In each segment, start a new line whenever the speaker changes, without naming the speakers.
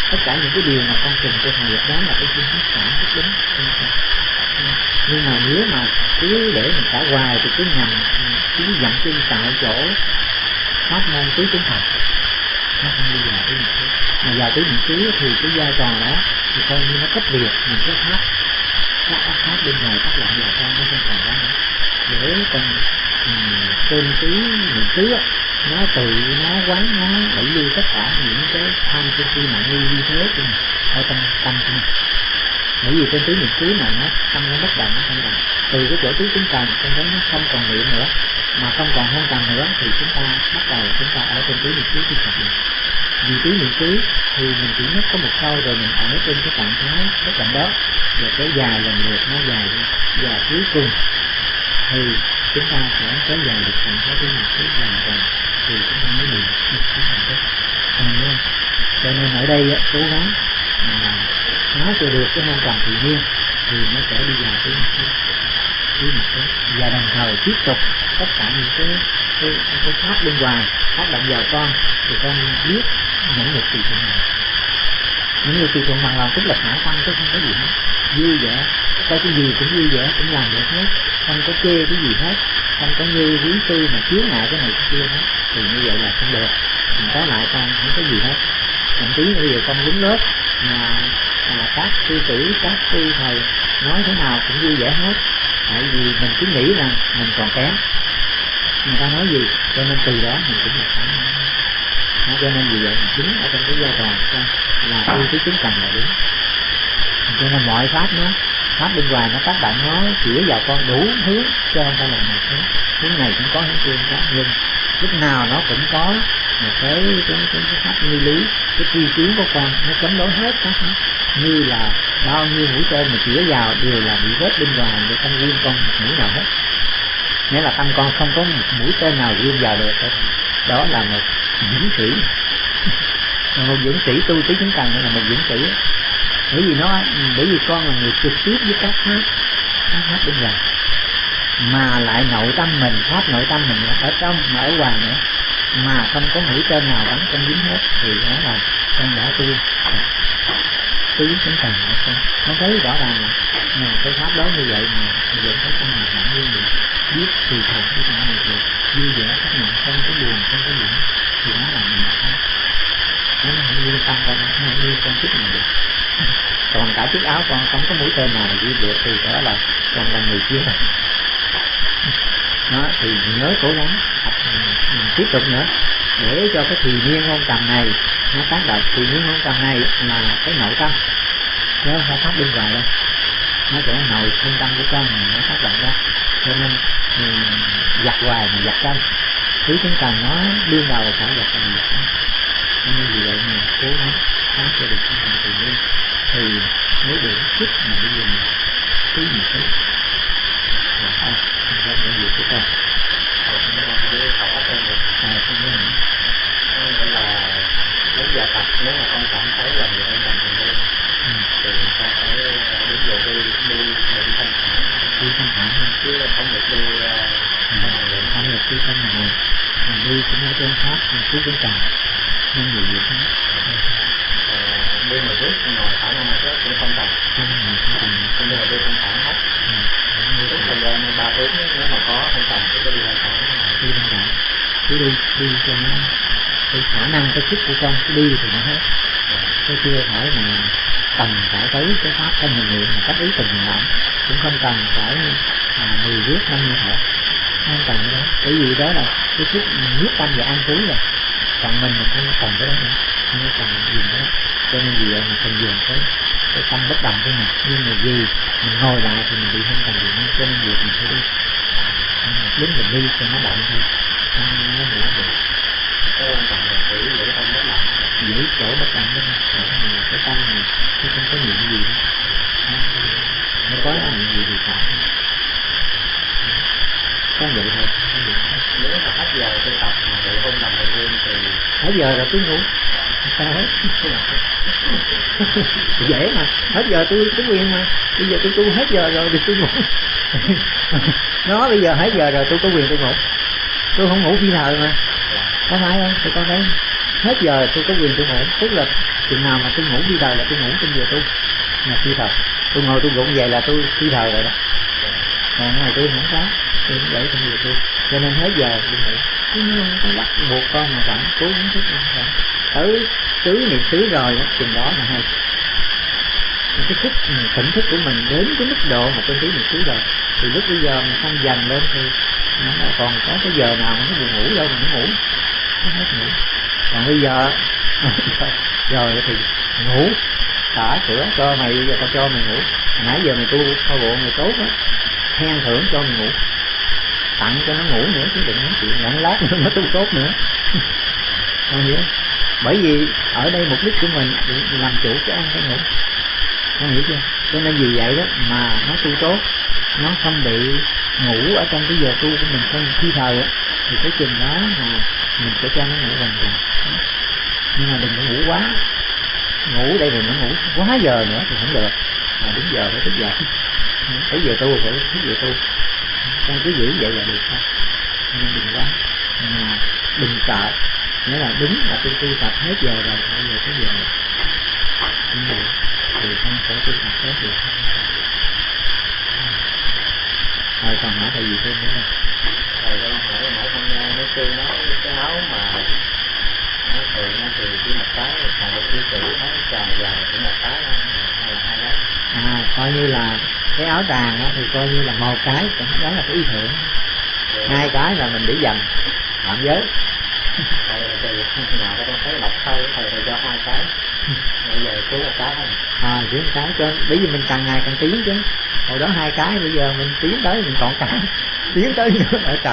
tất cả những cái điều mà con trình cho thầy đó là cái phương pháp xả rất đúng. Nhưng mà nếu mà cứ để mình xả hoài thì cứ nhầm cứ dặn chân tại chỗ pháp môn tứ chứng thật, nó không đi vào tứ niệm xứ. Mà vào tứ niệm xứ thì cái vai trò đó thì coi như nó cách biệt những cái pháp bên ngoài tác động vào con nó không còn đó nữa. Để con trên tứ niệm xứ nó tự nó quán nó đẩy lui tất cả những cái tham sân si mạng nghi như thế của mình ở trong tâm của mình. Bởi vì trên tứ niệm xứ mà nó tâm nó bất động, nó không động. Từ cái chỗ tứ chứng cần con thấy nó không còn niệm nữa, mà không còn hôn trầm nữa thì chúng ta bắt đầu chúng ta ở trên tứ niệm xứที่thật này. Vì tứ niệm xứ thì mình chỉ nhắc có một câu rồi mình ở trên cái trạng thái bất động đó, rồi cái dài lần lượt nó dài đi, và cuối cùng thì chúng ta sẽ kéo dài được trạng thái tứ niệm xứ hoàn toàn thì chúng ta mới niệm được cái hạnh phúc. Cho nên ở đây cố gắng phá cho được cái hôn trầm tự nhiên thì nó sẽ đi vào tứ niệm xứ, và đồng thời tiếp tục tất cả những cái pháp bên ngoài tác động vào con thì con biết những người tùy thuận này. Những người tùy thuận bằng lòng tức là thả tâm chứ không có gì hết, vui vẻ, coi cái gì cũng vui vẻ, cũng làm được hết, không có chê cái gì hết, không có như quý sư mà chướng ngại cái này cái kia hết, thì như vậy là không được. Mình có lại con không có gì hết. Thậm chí bây giờ con đứng lớp mà các sư tử, các sư thầy nói thế nào cũng vui vẻ hết, tại vì mình cứ nghĩ rằng mình còn kém, người ta nói gì, cho nên từ đó mình cũng được phản ứng. Cho nên vì vậy mình chính ở trong cái giai đoạn là yêu cái chứng cần là đúng. Cho nên mọi pháp bên ngoài nó tác động, nó chĩa vào con đủ hướng, cho không phải là một hướng này cũng có hướng kia khác, nhưng lúc nào nó cũng có một cái pháp nguyên lý, cái tri kiến của con nó chống đối hết các pháp, như là bao nhiêu mũi tên mà chĩa vào đều là bị rớt bên ngoài, để không riêng con một mũi nào hết. Nghĩa là tâm con không có một mũi tên nào riêng vào được hết. Đó là một dũng sĩ. Một dũng sĩ tu tứ chứng cần là một dũng sĩ. Bởi vì con là người trực tiếp với các pháp bên ngoài, mà lại nội tâm mình, pháp nội tâm mình ở trong mà ở ngoài nữa, mà không có mũi tên nào bắn trong dính hết, thì đó là con đã tu tứ chứng cần. Nó thấy rõ ràng là cái pháp đó như vậy mà vẫn thấy con mình hẳn nhiên được, biết tùy thuộc với cả một việc vui vẻ các nhận, không có buồn, không có giận, thì nó là mình nó không liên tâm con, nó không liên con chút nào được. Còn cả chiếc áo con không có mũi tên nào ghi được thì đó là con là người kia. Đó thì nhớ cố gắng tiếp tục nữa để cho cái thùy nhiên ngôn trầm này nó tác động. Thùy nhiên ngôn trầm này là cái nội tâm, chứ không pháp bên ngoài đâu, nó sẽ nội trung tâm của con mình nó tác động ra. Cho nên giặt hoài mà giặt trong tứ chứng cần nó đương đầu phải giặt trong giặt trong. Cho nên vì vậy mình cố gắng phá cho được cái phần tự nhiên thì mới được sức mà đi dùng tứ niệm xứ. Rồi thôi, mình ra cái việc của con.
Nghĩa là đến giờ tập nếu mà con cảm thấy là người con cần lên thì con phải đến giờ đi mình thanh thản chứ không được đi
không được đi trong này, mình đi cũng ở trên pháp mình cứ cái cần nên nhiều việc hết.
Đi mà rút ngồi thả ra mặt cũng không cần, nhưng mà đi thanh thản hết. Lúc thời gian 3 tiếng nếu mà có không cần thì có đi thanh thản.
Đi thanh thản, cứ đi cho nó cái khả năng cái sức của con cứ đi thì nó hết. Cái chưa phải mà cần phải tới cái pháp thân hình niệm một cách ý tình hành động, cũng không cần phải 10 viết 50 thở, không cần cái đó. Bởi vì đó là cái sức nhiếp tâm và an trú rồi. Còn mình không cần cái đó nữa, không cần dùng cái đó. Cho nên vì vậy mình cần dùng cái tâm bất động của mình. Nhưng mà vì mình ngồi lại thì mình bị không cần dùng nữa, cho nên việc mình phải đi. Lúc mình đi cho nó động thôi, nó ngủ được.
Cái quan trọng là giữ tâm bất động,
giữ chỗ bất động đó, cái tâm này nó không có niệm gì hết, nó có niệm gì thì phải có vậy thôi.
Nếu mà hết giờ tôi tập mà tự hôn nằm tự nhiên thì
hết giờ rồi tôi ngủ sao hết. Dễ mà, hết giờ tôi có quyền mà, bây giờ tôi tu hết giờ rồi thì tôi ngủ. Nó bây giờ hết giờ rồi tôi có quyền tôi ngủ, tôi không ngủ phi thời mà, có phải không? Thì con thấy hết giờ tôi có quyền tôi ngủ, tức là chừng nào mà tôi ngủ phi thời là tôi ngủ trên giờ tu, là phi thời. Tôi ngồi tôi gụng về là tôi phi thời rồi đó. Còn ngày tôi không có, tôi cũng để trong giờ tu, cho nên hết giờ tôi ngủ. Nhưng có bắt buộc con mà bạn cố gắng thức ăn tới tứ niệm xứ rồi đó, chừng đó là hay. Cái thức tỉnh thức của mình đến cái mức độ một cái tứ niệm xứ rồi, thì lúc bây giờ mình không dần lên thì nó còn có cái giờ nào mà nó buồn ngủ đâu mà nó ngủ, nó hết ngủ. Còn bây giờ rồi thì ngủ, xả cửa cho mày, giờ tao cho mày ngủ, nãy giờ mày tu coi bộ mày tốt á, khen thưởng cho mày ngủ, tặng cho nó ngủ nữa chứ đừng nói chuyện lặng lát nữa nó tu tốt nữa. Con hiểu? Bởi vì ở đây mục đích của mình làm chủ cái ăn cái ngủ, con hiểu chưa? Cho nên vì vậy đó mà nó tu tốt, nó không bị ngủ ở trong cái giờ tu của mình không thi thời á, thì cái chừng đó mà mình sẽ cho nó ngủ hoàn toàn. Nhưng mà đừng có ngủ quá, ngủ đây rồi nó ngủ quá giờ nữa thì không được, mà đúng giờ phải thức dậy, tới giờ tu phải thức giờ tu, con cứ giữ vậy là được thôi. Nên đừng quá, mà đừng sợ, nghĩa là đúng là tôi tu tập hết giờ rồi, bây giờ tới giờ cũng vậy, thì con sẽ tu tập tốt được. Rồi còn hỏi thầy gì thêm nữa không?
Thầy con hỏi con nghe mấy sư nói cái áo mà nó thường thì chỉ một cái, còn một cái chữ nó tròn dài chỉ một cái hay là hai cái?
Coi như là cái áo tràng thì coi như là một cái, đó là cái ý thượng. Hai cái là mình để dành phạm giới.
Thầy thì nào con thấy lọc thầy thì cho hai cái, bây giờ xuống một cái thôi.
Xuống một cái cho, bởi vì mình càng ngày càng tiến chứ. Hồi đó hai cái, bây giờ mình tiến tới mình còn cái, tiến tới nữa ở trần.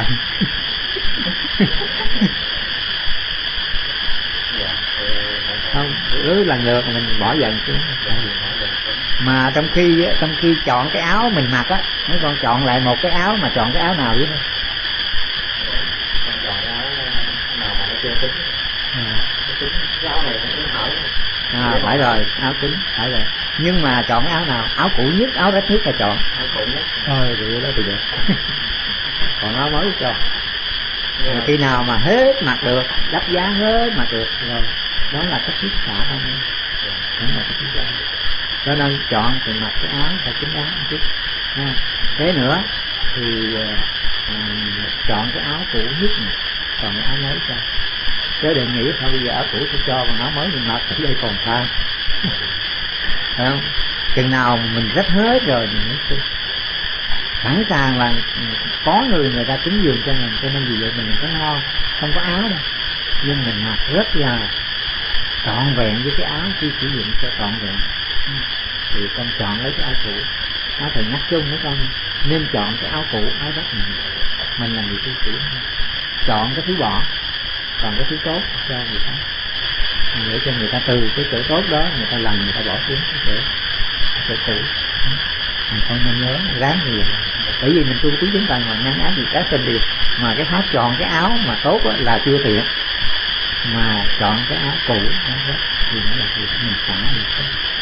Không, cứ lần lượt mình bỏ dần xuống. Mà trong khi chọn cái áo mình mặc á, mấy con chọn lại một cái áo mà chọn cái áo nào biết không?
Con chọn áo nào mà nó chưa tính. Cái áo này nó cũng hở.
Phải rồi, áo kính, phải rồi. Nhưng mà chọn cái áo nào? Áo cũ nhất, áo rách nhất là chọn.
Áo cũ nhất.
Thôi vậy đó thì được. Còn áo mới cho. Khi nào mà hết mặc được, đắp giá hết mặc được rồi, đó là cách thức xả thôi. Đó là cách thức xả. Cho nên chọn thì mặc cái áo phải chính áo một chút. Thế nữa thì chọn cái áo cũ nhất này, còn cái áo mới cho. Chứ đừng nghĩ thôi bây giờ áo cũ tôi cho, còn áo mới mình mặc ở đây còn sai. Phải không? Chừng nào mình rách hết rồi mình mới xin. Sẵn sàng là có người ta cúng dường cho mình, cho nên vì vậy mình có ngon, không có áo đâu, nhưng mình mặc rất là trọn vẹn với cái áo khi sử dụng cho trọn vẹn. Thì con chọn lấy cái áo cũ. Nó thầy nhắc chung với con nên chọn cái áo cũ, áo rách mình là người tu sĩ, chọn cái thứ bỏ, còn cái thứ tốt cho người ta, để cho người ta từ cái chỗ tốt đó người ta lần người ta bỏ xuống cái chỗ cũ. Mình không nên nhớ ráng như vậy, bởi vì mình tu tí chúng ta mà ngăn áp gì các tên điều, mà cái pháp chọn cái áo mà tốt là chưa tiện, mà chọn cái áo cũ nó rất thì nó là việc mình xả được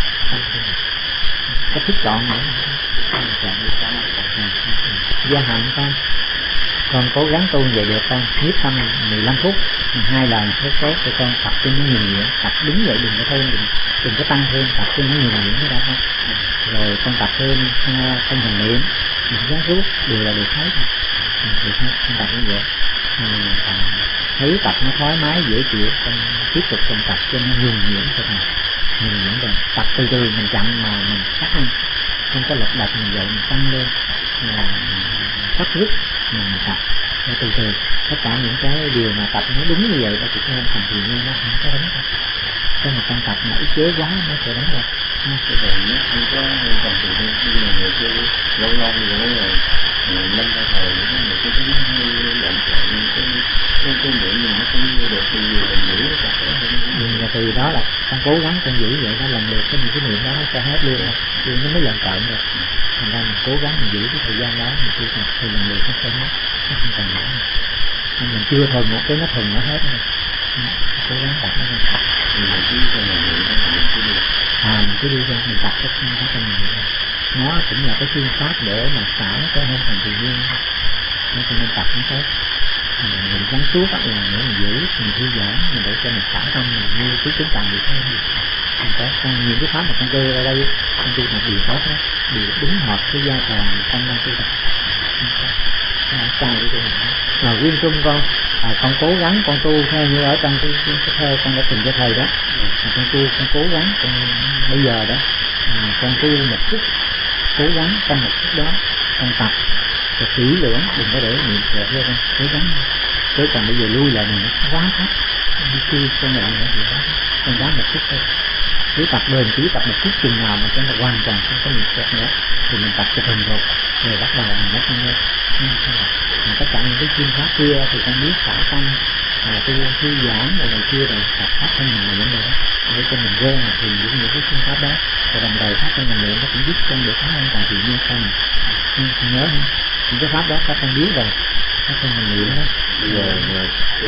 cái thức chọn nữa. Gia hạnh con cố gắng tu vậy được con, nhiếp tâm 15 phút 2 lần tốt cho con, tập cho nó nhiều nhuyễn, tập đúng vậy, đừng có thêm, đừng có tăng thêm, tập cho nó nhiều nhuyễn cái đó thôi. Rồi con tập thêm không hành niệm, những giá rút đều là được hết, được hết, con tập như vậy. Thấy tập nó thoải mái dễ chịu, con tiếp tục con tập cho nó nhiều nhuyễn cho con, nhiều nhuyễn rồi tập từ từ mình chậm mà mình chắc ăn, không có lật đật mình dậy mình tăng lên, cắt rứt mình tập từ từ. Tất cả những cái điều mà tập nó đúng như vậy đó thì không cần gì nhưng nó không có đánh đâu. Cái mà con tập mà ức chế quá nó sẽ đánh đâu.
Cái này nó không có còn gì nữa, nhưng mà người kia lâu lâu rồi nó là năm ba thời người kia nó hơi lạnh cái miệng mà nó không được thì mình nghĩ nó chặt đó.
Nhưng mà từ đó là con cố gắng con giữ vậy, nó lần được cái những cái niệm đó nó sẽ hết luôn rồi, thì nó mới lần cận được. Thành ra mình cố gắng mình giữ cái thời gian đó mình tu tập thì lần được nó sẽ hết, nó không cần nữa. Nên mình chưa thuần một cái nó thuần nó hết rồi. Cố gắng tập nó thôi.
Mình cứ cho mình
mình cứ đi ra mình tập cái phương pháp cho mình. Nó cũng là cái phương pháp để mà xả cái hơi thành tự nhiên, nên cho nên tập nó tốt. Mình gắn suốt là nếu mình giữ mình thư giãn mình để cho mình xả tâm mình như cái chúng ta được thôi. tốt. Những cái pháp mà con đưa ra đây con tu tập điều tốt hết, điều đúng hợp cái vai trò mà con đang tu tập, không sai với mình. Nguyên trung con cố gắng con tu theo như ở trong cái theo con đã từng cho thầy đó, con tu con cố gắng con bây giờ đó con tu một chút, cố gắng trong một chút đó con tập rồi kỹ lưỡng, đừng có để niệm kẹt vô con, cố gắng. Chứ còn bây giờ lui lại mình nó quá thấp, đi chui con lại nữa thì con dám một chút thôi. Cứ tập bền chỉ tập một chút chừng nào mà chúng ta hoàn toàn không có niệm kẹt nữa thì mình tập cho thuần thục rồi bắt đầu mình mới không nghe. Tất cả những cái phương pháp kia thì con biết xả tâm, tu thư giãn rồi này kia rồi tập pháp thân mình niệm rồi để cho mình quen là thì những cái phương pháp đó, rồi đồng thời pháp thân mình niệm nó cũng giúp con được khá an toàn tự nhiên không. Con nhớ không? Những cái pháp đó các con biết rồi, pháp thân mình niệm đó.
Bây giờ tu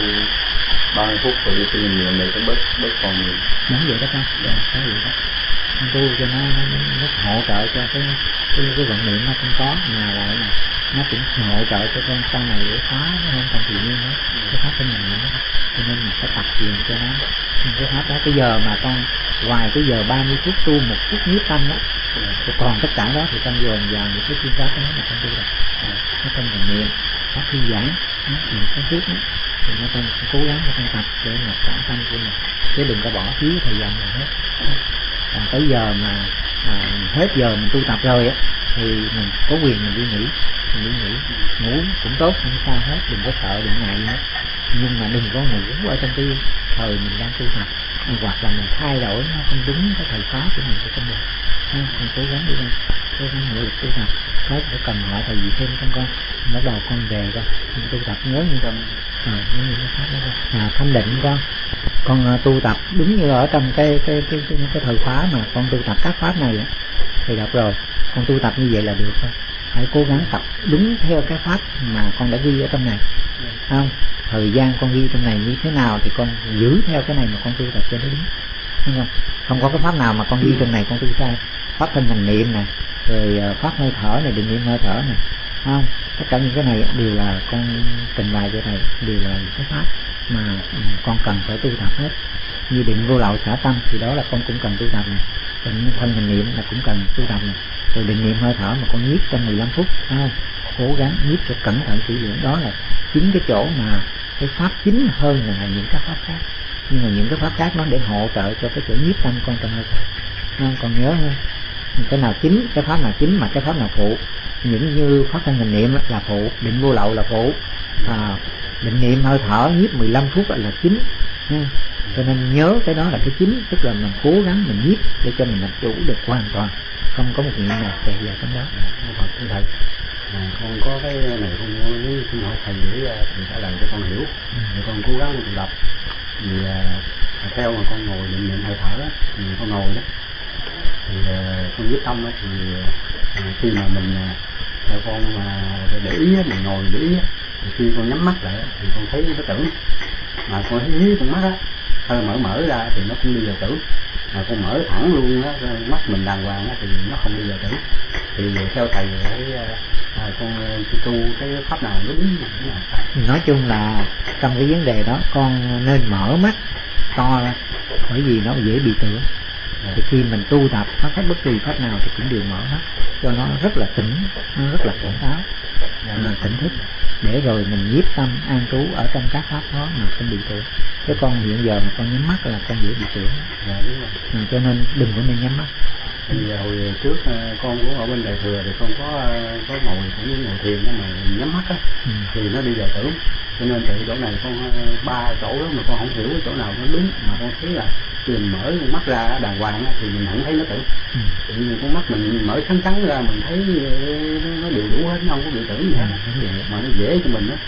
30 phút rồi đi tu niệm này có bớt còn nhiều.
Đúng vậy đó con, có vậy đó. Con tu cho nó hỗ trợ cho cái vận niệm nó không có, mà lại là nó cũng hỗ trợ cho con sau này để phá nó không còn tự nhiên nữa. Cái pháp thân mình nữa, cho nên mình phải tập luyện cho nó. Cái pháp đó cái giờ mà con ngoài cái giờ 30 phút tu một chút nhiếp tâm đó, còn tất cả đó thì con dồn vào những cái phương pháp đó mà con tu được. Nó không cần niệm, pháp thư giãn, những cái thuốc đó thì nó con cố gắng nó con tập để mà xả tâm của mình, chứ đừng có bỏ phí thời gian nào hết. Còn tới giờ mà hết giờ mình tu tập rồi á thì mình có quyền mình đi nghỉ, ngủ cũng tốt không sao hết, đừng có sợ đừng ngại gì hết, nhưng mà đừng có ngủ ở trong cái thời mình đang tu tập, hoặc là mình thay đổi nó không đúng cái thời khóa của mình thì không được. Mình cố gắng đi lên, cố gắng nỗ lực tu tập. Có phải cần hỏi thầy gì thêm không con? Bắt đầu con về con tu tập nhớ như con những cái pháp đó. Thanh định con tu tập đúng như ở trong cái thời khóa mà con tu tập các pháp này á, thì đọc rồi con tu tập như vậy là được thôi. Phải cố gắng tập đúng theo cái pháp mà con đã ghi ở trong này, không? Thời gian con ghi trong này như thế nào thì con giữ theo cái này mà con tu tập cho nó đúng, không có cái pháp nào mà con ghi trong này con tu sai. Pháp thân hành niệm này, rồi pháp hơi thở này, định niệm hơi thở này, không? Tất cả những cái này đều là con trình bày cho thầy, đều là những cái pháp mà con cần phải tu tập hết. Như định vô lậu xả tâm thì đó là con cũng cần tu tập này, định thân hành niệm là cũng cần tu tập này, rồi định niệm hơi thở mà con nhiếp trong 15 phút, không? Cố gắng nhiếp cho cẩn thận kỹ lưỡng, đó là chính cái chỗ mà cái pháp chính hơn là những các pháp khác. Nhưng mà những cái pháp khác nó để hỗ trợ cho cái chỗ nhiếp tâm con trong hơi thở, không? Còn nhớ không? Cái nào chính, cái pháp nào chính mà cái pháp nào phụ. Những như pháp thân hành niệm là phụ, định vô lậu là phụ, định niệm hơi thở nhiếp 15 phút là chính. Cho nên nhớ cái đó là cái chính, tức là mình cố gắng mình nhiếp để cho mình làm chủ được hoàn toàn, không có một niệm nào kẹt vào trong đó.
Thầy, con có cái này con muốn xin hỏi thầy để thầy trả lời cho con hiểu. Thì con cố gắng tu tập, vì theo mà con ngồi định niệm hơi thở thì con ngồi đó thì con quyết tâm đó, thì khi mà mình theo con mà để ý mình ngồi để ý thì khi con nhắm mắt lại thì con thấy cái tưởng, mà con thấy con mắt á hơi mở ra thì nó không đi vào tưởng, mà con mở thẳng luôn á, mắt mình đàng hoàng á thì nó không đi vào tưởng. Thì theo thầy thấy con tu cái pháp nào nó đúng như nào?
Nói chung là trong cái vấn đề đó con nên mở mắt to ra, bởi vì nó dễ bị tưởng. Thì khi mình tu tập pháp bất kỳ pháp nào thì cũng đều mở mắt cho nó rất là tỉnh, nó rất là tỉnh táo, tỉnh thức, để rồi mình nhiếp tâm an trú ở trong các pháp đó mà không bị tưởng. Chứ con hiện giờ mà con nhắm mắt là con dễ bị tưởng. Cho nên đừng có nên nhắm mắt.
Thì hồi trước con cũng ở bên Đại Thừa thì con có ngồi cũng như ngồi thiền đó mà nhắm mắt á thì nó đi vào tưởng. Cho nên từ chỗ này con 3 chỗ đó mà con không hiểu chỗ nào nó đúng, mà con thấy là khi mình mở con mắt ra đàng hoàng á thì mình không thấy nó tưởng. Tự nhiên con mắt mình mở trắng trắng ra mình thấy nó đều đủ hết, nó không có bị tưởng gì hết, mà nó dễ cho mình á.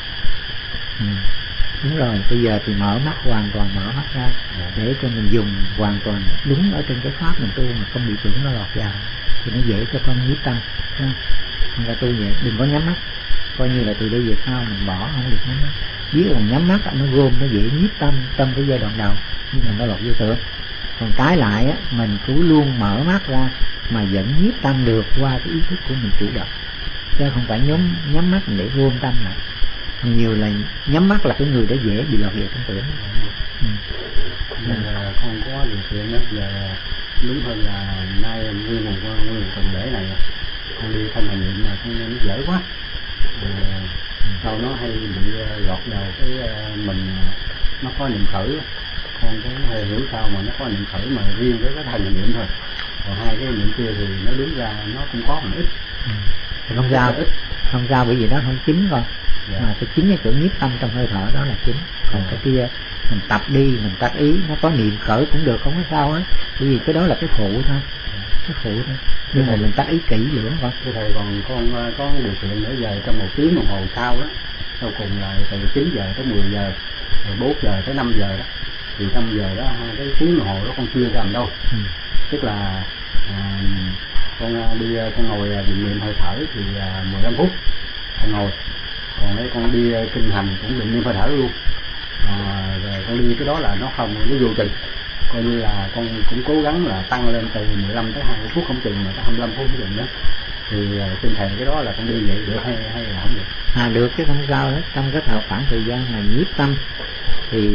Đúng rồi, bây giờ thì mở mắt, hoàn toàn mở mắt ra để cho mình dùng hoàn toàn đúng ở trên cái pháp mình tu mà không bị tưởng nó lọt vào, thì nó dễ cho con nhiếp tâm. Người ta tu vậy, đừng có nhắm mắt, coi như là từ đây về sau mình bỏ không được nhắm mắt. Biết là nhắm mắt nó gom, nó dễ nhiếp tâm trong cái giai đoạn đầu, nhưng mà nó lọt vô tưởng. Còn cái lại á, mình cứ luôn mở mắt ra mà vẫn nhiếp tâm được qua cái ý thức của mình chủ động, chứ không phải nhắm mắt để gom tâm lại. Nhiều là nhắm mắt là cái người đó dễ bị lọt vào trong tưởng.
Con có điều kiện đó là đúng hơn là nay nguyên một tuần lễ này con đi không hành niệm mà con nó dở quá. Sau nó hay bị lọt vào cái mình nó có niệm khởi, con cũng hề hiểu sao mà nó có niệm khởi mà riêng với cái thành niệm thôi, còn hai cái niệm kia thì nó đứng ra nó cũng có một ít.
Không sao bởi vì nó không chính con. Dạ. Mà cái chính cái chỗ nhiếp tâm trong hơi thở đó là chính, còn cái kia mình tập đi, mình tác ý, nó có niệm khởi cũng được, không có sao hết, bởi vì cái đó là cái phụ thôi, cái phụ thôi. Nhưng mà mình tác ý kỹ lưỡng con.
Thưa thầy, còn con có điều kiện nữa giờ trong 1 tiếng đồng hồ sau đó, sau cùng là từ 9 giờ tới 10 giờ, rồi 4 giờ tới 5 giờ đó, thì 5 giờ đó cái tiếng đồng hồ đó con chưa làm đâu. Tức là con đi con ngồi định niệm hơi thở thì 15 phút con ngồi, còn đấy con đi kinh hành cũng định niệm hơi thở luôn. Rồi con đi cái đó là nó không, nó vô chừng, coi như là con cũng cố gắng là tăng lên từ 15 tới 20 phút không chừng, mà tới 25 phút không chừng nữa. Thì xin thầy cái đó là con đi vậy được hay là không được?
Được chứ không sao hết. Trong cái khoảng thời gian mà nhiếp tâm thì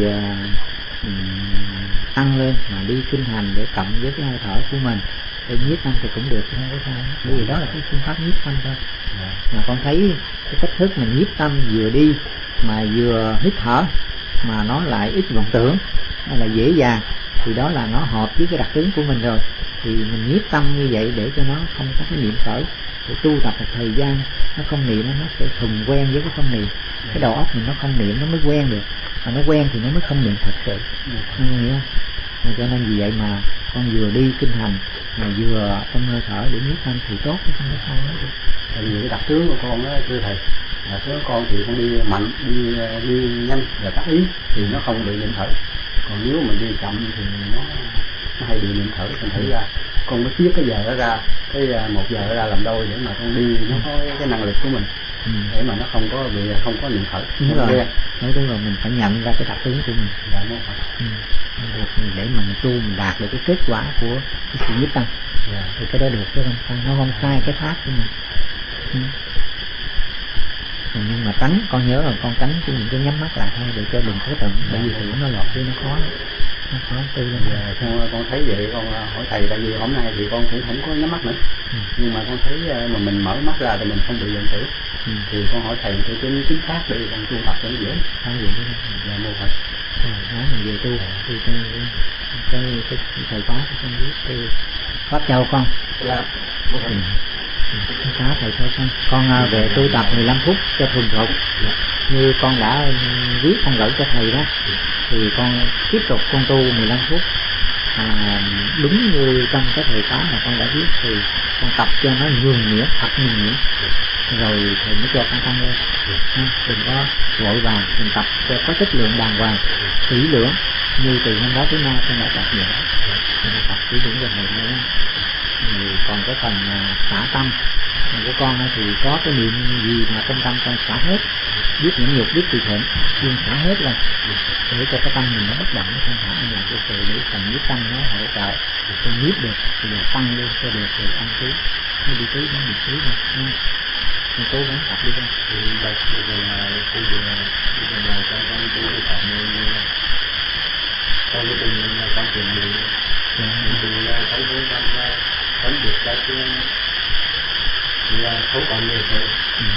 tăng lên mà đi kinh hành để cộng với cái hơi thở của mình để nhiếp tâm thì cũng được, không có sao, bởi vì đó là cái phương pháp nhiếp tâm thôi. Mà con thấy cái cách thức mình nhiếp tâm vừa đi mà vừa hít thở mà nó lại ít vọng tưởng, nó là dễ dàng, thì đó là nó hợp với cái đặc tính của mình rồi. Thì mình nhiếp tâm như vậy để cho nó không có cái niệm khởi, để tu tập một thời gian nó không niệm, nó sẽ thuần quen với cái không niệm. Cái đầu óc mình nó không niệm nó mới quen được, mà nó quen thì nó mới không niệm thật sự. Hiểu không? Cho nên vì vậy mà con vừa đi kinh hành mà vừa trong hơi thở để nhiếp tâm thì tốt, không có sao hết.
Tại vì cái đặc tướng của con đó thưa thầy, đặc tướng của con thì con đi mạnh, đi nhanh và tác ý thì nó không bị niệm khởi. Còn nếu mình đi chậm thì nó hay bị niệm khởi. Thành thử ra con mới chia cái giờ đó ra, cái 1 giờ đó ra làm đôi để mà con đi nó có cái năng lực của mình, để mà nó không có niệm khởi.
Đúng rồi, đúng rồi, mình phải nhận ra cái đặc tính của mình.
Dạ, đúng rồi.
Để mình tu mình đạt được cái kết quả của cái sự nhiếp tâm. Thì cái đó được chứ không sai, nó không sai cái pháp của mình. Nhưng mà tránh, con nhớ là con tránh những cái nhắm mắt lại thôi để cho đừng có tận, bởi vì tưởng nó lọt với nó khó tu lên.
Con thấy vậy con hỏi thầy, tại vì hôm nay thì con cũng không có nhắm mắt nữa, nhưng mà con thấy mà mình mở mắt ra thì mình không bị giận tử. Thì con hỏi thầy cái chính xác để con tu tập cho nó dễ.
Sao vậy đó?
Dạ mô Phật.
Nói mình về tu cái thầy có con biết cái Pháp Châu con.
Dạ.
Khá thầy thôi con về tu tập 15 phút cho thuần thục. Như con đã viết con gửi cho thầy đó, thì con tiếp tục con tu 15 phút đúng như trong cái thời khóa mà con đã viết, thì con tập cho nó nhuần nhuyễn, thật nhuần nhuyễn, rồi thầy mới cho con tăng lên. Đừng có vội vàng, mình tập cho có chất lượng đàng hoàng, kỹ lưỡng, như từ hôm đó tới nay con đã tập nhiều. Mình tập kỹ lưỡng về này nữa. Còn cái phần xả tâm của con thì có cái niệm gì mà trong tâm con xả hết, biết những nhục, biết tùy thuận, nhưng xả hết rồi để cho cái tâm mình nó bất động, không phải là cái sự để phần nhiếp tâm nó hỗ trợ con nhiếp được, thì giờ tăng lên cho được rồi tăng tí, nó đi tí nó đi tí rồi, con cố gắng tập đi con.
Thì bây giờ là con cái tình là con chuyện gì thì là thấy con được cái là số còn nhiều thôi.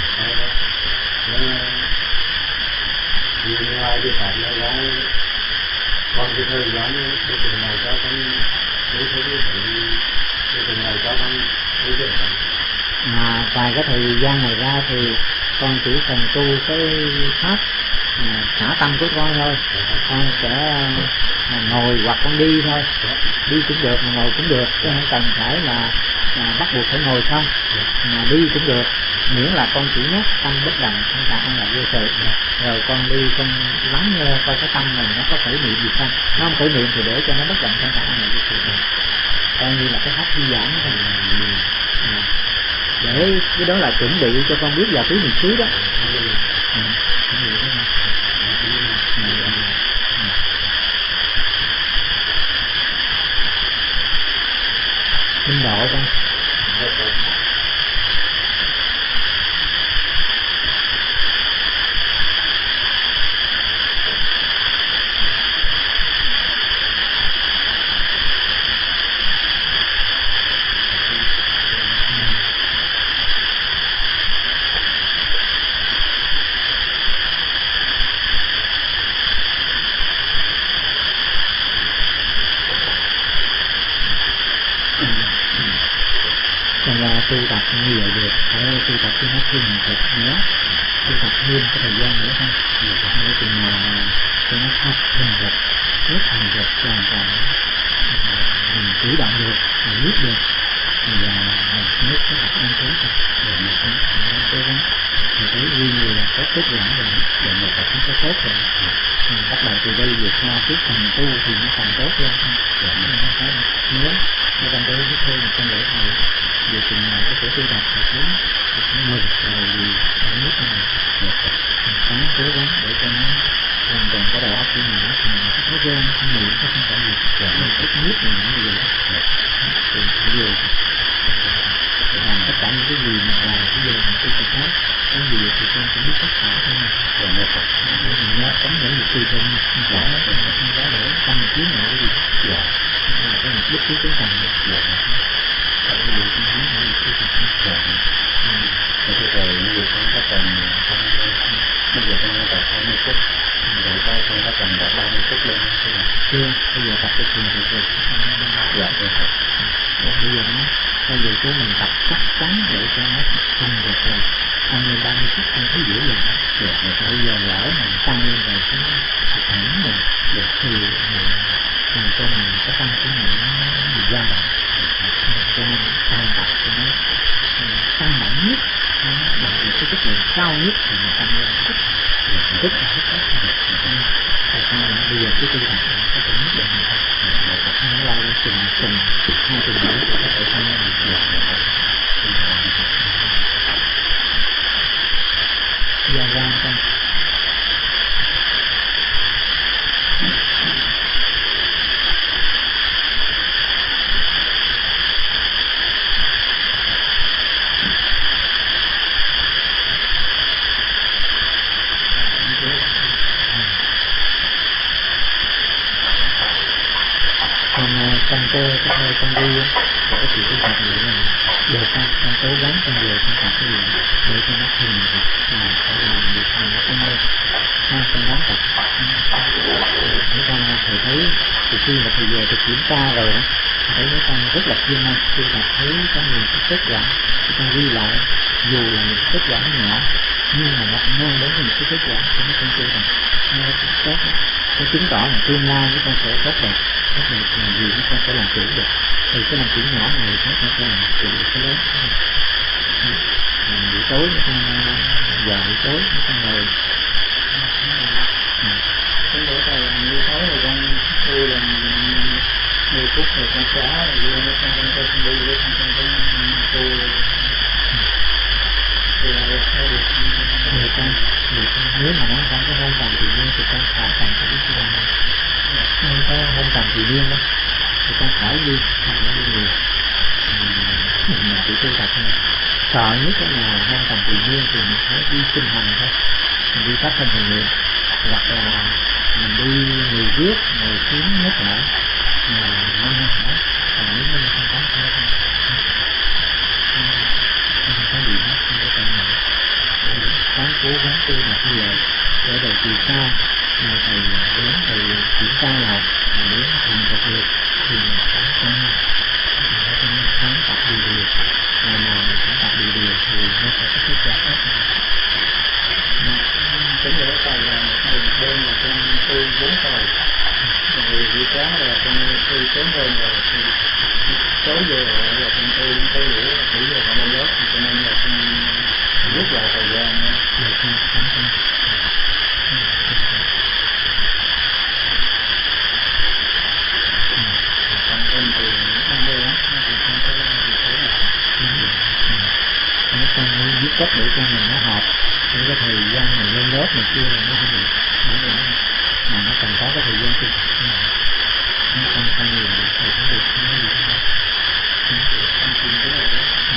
Thì ngoài cái pháp này ra còn cái thời gian cái chuyện này cho con thấy cái chuyện này cho con thấy được.
Ngoài cái thời gian này ra thì con chỉ cần tu cái pháp xả tâm của con thôi. Con sẽ ngồi hoặc con đi thôi, đi cũng được, mà ngồi cũng được, chứ không cần phải là bắt buộc phải ngồi không, mà đi cũng được, miễn là con chỉ nhắc tâm bất động, không phải là vô sự. Rồi con đi con lắng nghe coi cái tâm mình nó có khởi niệm gì không, nó không khởi niệm thì để cho nó bất động, không phải là vô sự. Coi như là cái pháp thư giãn thôi. Để cái đó là chuẩn bị cho con biết vào thứ niệm xứ đó. Minh độ con. ra tu tập như vậy được, phải tu tập cho nó thường thực nhớ, tu tập thêm cái thời gian nữa thôi, để chừng nào cho nó thật thường thực, rất thường thực hoàn toàn, mình chủ động được, mình biết được, và mình biết cái tập ăn tối thôi, để mình cố gắng, mình thấy duy nhiều là có kết quả rồi, để mình tập nó tốt rồi, mình bắt đầu từ đây về sau tiếp phần tu thì nó càng tốt lên, để mình phải nhớ, nó đang đối với tôi trong lễ này, về chừng nào có thể tu tập thì cũng mừng rồi vì không biết này, mình cố gắng để cho nó hoàn toàn cái đầu óc của mình nó thành một cái thói quen, không nghĩ nó không phải gì, để mình ít nhất là những gì đó, thì phải về làm tất cả những cái gì mà làm cái giờ mình tu tập hết, cái gì thì con cũng biết tất cả thôi, rồi mình nhớ cấm những việc tùy thân, mình có để tâm kiến nữa cái gì, là cái mục đích của chúng ta, tại vì chúng ta nói là tu tập
thế rồi như vậy con có cần bây giờ con tập 20 phút, rồi con có cần tập 30 phút lên không?
Chưa, bây giờ tập được nhiều rồi.
Dạ,
bây giờ nó bây giờ chú mình tập chắc chắn để cho nó không được rồi, tăng lên 30 phút không có dễ dàng. Bây giờ lỡ mình tăng lên rồi cái hẳn mình được thì mình cho mình cái tâm của mình nó bị dao động, cho nên tăng tập cho nó tăng mạnh nhất, nó đạt được cái chất lượng cao nhất thì mình tăng lên rất là tại sao là bây giờ cái tu tập nó có thể nhất định nó lao lên chừng 2 tuần nữa thì có thể tăng lên được gia quan con. Con cô cái hơi con đi để chị tu tập vậy này được con cố gắng con về con tập cái gì để cho nó thường được là phải làm việc này nó không lên con gắng tập chúng ta thầy thấy từ khi mà thầy về thầy kiểm tra rồi đó thấy mấy con rất là chuyên môn tu tập thấy có nhiều cái kết quả con ghi lại dù là những kết quả nhỏ nhưng mà nó mang đến những cái kết quả cho mấy con tu tập nó tốt nó chứng tỏ là tương lai chúng ta sẽ tốt đẹp là gì chúng ta sẽ làm chủ được thì cái làm chủ nhỏ này chúng ta sẽ làm chủ được cái lớn buổi tối giờ buổi tối chúng ta ngồi
cái bữa thầy như thế rồi con tu là 10 phút rồi con xóa rồi con đi với con tu
người con nếu mà nó không có hôn tầm tự nhiên thì con khỏi cần phải đi làm không có hôn tầm tự nhiên đó thì con khỏi đi nhiều mình chỉ tu tập thôi sợ nhất là hôn tầm tự nhiên thì mình phải đi kinh hành thôi mình đi phát thanh hình nguyện hoặc là mình đi người viết ngồi xuống nước nở mà nó không còn nếu như không có thì không có gì hết không có cảm nhận sáng cố gắng tu tập như vậy để rồi kỳ sau mà thầy đến thầy kiểm tra lại nếu thành được được thì mình sẽ sáng tập điều ngày nào mình sáng tập điều thì nó sẽ có kết quả tốt.
Tính để thầy là thầy đêm là con tu 4 thời rồi buổi sáng là con tu sớm hơn rồi tối về là con tu tới buổi 7 giờ con lên lớp cho nên là con rút lại thời gian
để con
con thì không mê lắm không có gì thế nào
nếu con biết cách để cho mình nó hợp để cái thời gian mình lên lớp này kia là nó không bị mà nó cần có cái thời gian tu nó không nhiều thì có được không có gì đâu
con tìm cái này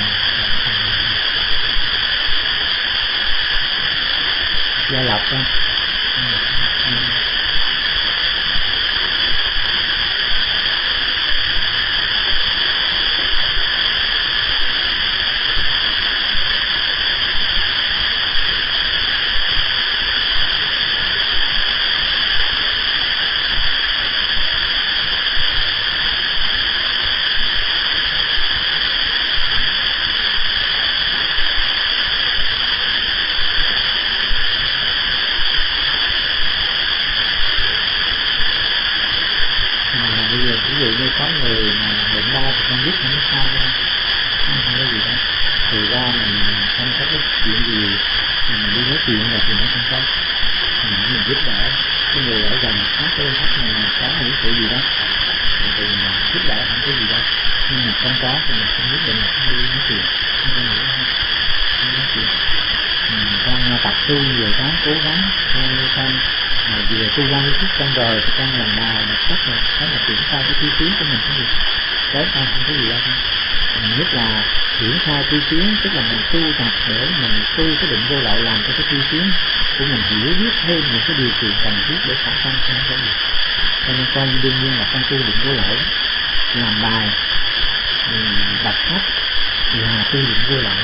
gia lập đó chuyện rồi thì nó không có. Mình giúp đỡ cái người ở gần sát cái bên khách này có những sự gì đó thì mình giúp đỡ không có gì đâu, nhưng mà không có thì mình không nhất định là không đi nói chuyện, không nói chuyện. Con tập trung về cái cố gắng con vừa tu quan lý thuyết con rồi thì con làm bài đọc sách rồi, đó là triển khai cái tri kiến của mình cái gì đấy, con không có gì đâu. Nhất là triển khai tri kiến, tức là mình tu tập để mình tu cái định vô lậu, làm cho cái tri kiến của mình hiểu biết thêm những cái điều kiện cần thiết để khả năng không có gì. Cho nên con đương nhiên là con tu định vô lậu, làm bài, đọc sách là tu định vô lậu.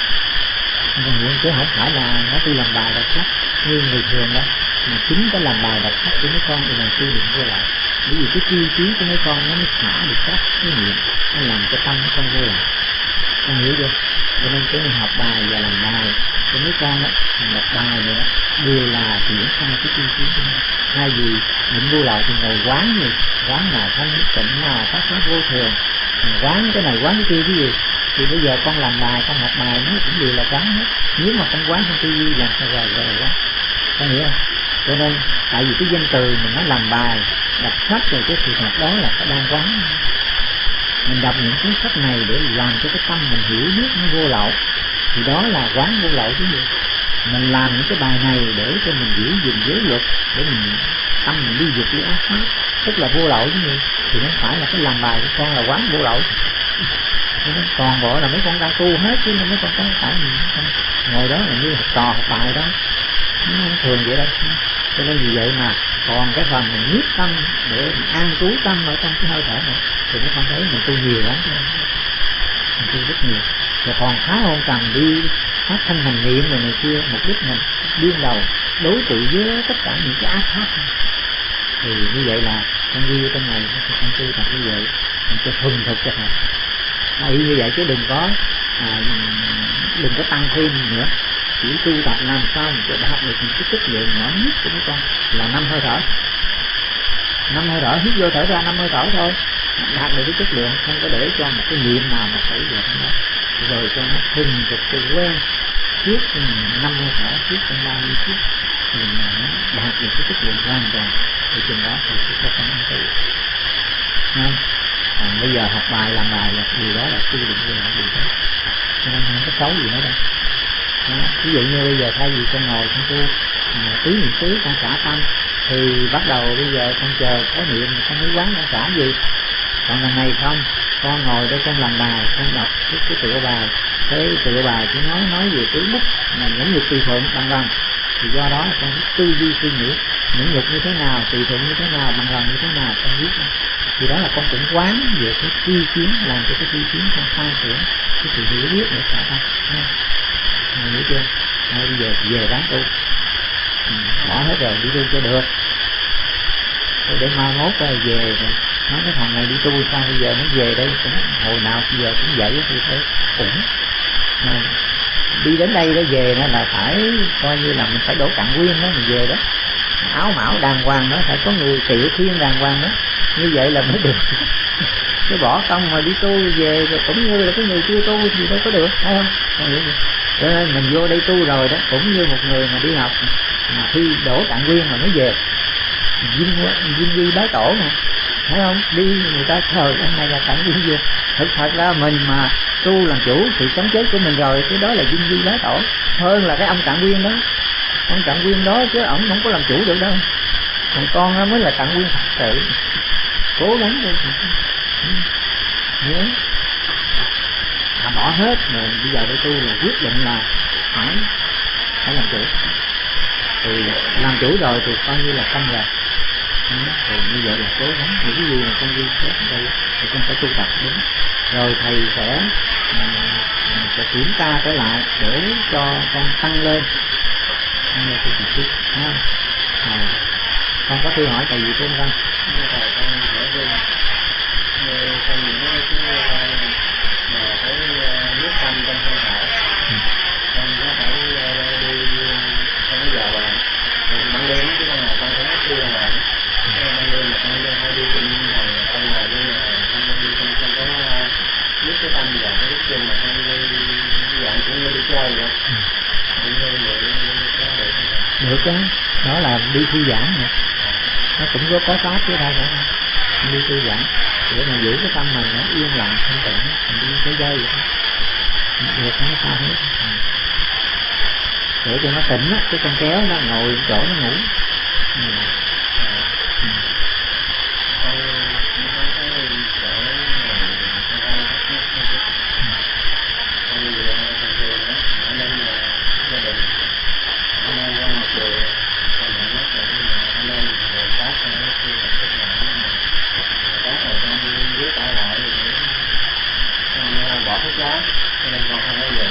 Chứ không phải là nó tu làm bài đọc sách như người thường đó, mà chính cái làm bài đọc sách của mấy con thì là tu định vô lậu. Bởi vì cái tri kiến của mấy con nó mới xả được các cái niệm, nó làm cho tâm của con vô lậu. Con hiểu chưa? Cho nên cái học bài và làm bài của mấy con đó, đọc bài này đó, đều là triển khai cái tri kiến của mình. Thay vì định vô lậu thì ngồi quán gì, quán nào thanh tịnh nào pháp pháp vô thường, quán cái này quán cái kia cái gì. Thì bây giờ con làm bài, con học bài nó cũng đều là quán hết. Nếu mà con quán không tư duy làm sao rồi quán. Con hiểu không? Cho nên tại vì cái danh từ mình nói làm bài, đọc sách rồi cái sự thật đó là cái đang quán. Mình đọc những cuốn sách này để làm cho cái tâm mình hiểu biết nó vô lậu, thì đó là quán vô lậu cái gì. Mình làm những cái bài này để cho mình giữ gìn giới luật, để mình tâm mình đi dục với ác pháp, tức là vô lậu cái gì. Thì không phải là cái làm bài của con là quán vô lậu. Còn bộ là mấy con đang tu hết chứ mấy con có phải mình ngồi đó là như học trò học bài đó, nó không thường vậy đâu. Cho nên vì vậy mà còn cái phần mình nhiếp tâm để mình an trú tâm ở trong cái hơi thở này thì mấy con thấy mình tu nhiều lắm, mình tu rất nhiều. Rồi còn khá hôn trầm đi phát thanh hành niệm rồi này kia, mục đích mình đương đầu đối trị với tất cả những cái ác pháp. Thì như vậy là con đi trong này con tu tập như vậy mình cho thuần thực cho thật. Ý như vậy chứ đừng có tăng thêm nữa, chỉ tu tập làm sao mình sẽ đạt được một cái chất lượng nhỏ nhất của mấy con là 5 hơi thở. 5 hơi thở hít vô thở ra, 5 hơi thở thôi, đạt được cái chất lượng, không có để cho một cái niệm nào mà xảy ra trong đó. Rồi cho nó thuần thực cái quen trước 5 hơi thở, trước 30 phút thì nó đạt được cái chất lượng hoàn toàn. Thì chừng đó thì sẽ có năng tự. Bây giờ học bài làm bài là điều đó là quy định về điều đó, cho nên không có xấu gì nữa đâu. Ví dụ như bây giờ thay vì con ngồi con tu tí niệm xứ con xả tâm, thì bắt đầu bây giờ con chờ cái niệm con mới quán con xả gì. Còn lần này không, con ngồi để con làm bài, con đọc cái tựa bài, cái tựa bài chỉ nói về cái mức là nhẫn nhục tùy thuận bằng lần. Thì do đó con tư duy suy nghĩ nhẫn nhục như thế nào, tùy thuận như thế nào, bằng lần như thế nào con biết. Thì đó là con cũng quán về cái tri kiến, làm cho cái tri kiến con khai triển cái sự hiểu biết để xả tâm. Hiểu chưa? Bây giờ về ráng tu, bỏ hết rồi đi tu cho được. Để mai mốt rồi về rồi nói cái thằng này đi tu sao bây giờ nó về đây cũng hồi nào bây giờ cũng vậy thì thấy ổn. Đi đến đây đó về đó là phải coi như là mình phải đổ cạn nguyên đó, mình về đó áo mão đàng hoàng đó, phải có người triệu thiên đàng hoàng đó, như vậy là mới được. Cái bỏ công mà đi tu về rồi cũng như là cái người chưa tu thì đâu có được, thấy không? Cho nên mình vô đây tu rồi đó, cũng như một người mà đi học mà thi đổ cạn nguyên mà mới về dinh vi bái tổ nè, thấy không? Đi người ta thời anh này là cạn nguyên về, thật ra mình mà tu làm chủ thì sống chết của mình rồi, cái đó là dinh vi bái tổ hơn là cái ông cạn nguyên đó. Ông cạn nguyên đó chứ ổng không có làm chủ được đâu, còn con nó mới là cạn nguyên thật sự. Cố gắng đi nhớ bỏ hết rồi, bây giờ để tu là quyết định là phải làm chủ. Thì làm chủ rồi thì coi như là xong rồi. Thì như vậy là cố gắng những cái gì mà con ghi chép đây thì con phải tu tập đúng. Rồi thầy sẽ kiểm tra trở lại để cho con tăng lên con có thư hỏi thầy gì không con?
Nước tâm trong hơi thở, con có phải đi không có giờ bạn ban đêm chứ con nào con cũng có đi làm ban đêm mà con đi cùng thầy con ngồi bên là con đi con có nước cái tâm và cái nước chân mà con đi dạng cũng như đi chơi vậy, cũng như vậy có
được đó, đó là đi thư giãn nè, nó cũng có pháp chứ đâu phải không. Đi thư giãn để mà giữ cái tâm mình nó yên lặng thanh tịnh, mình đi cái dây vậy đó, được không có sao hết, để cho nó tỉnh á, cái con kéo nó ngồi chỗ nó ngủ.
Bỏ thuốc lá cho nên con không có về.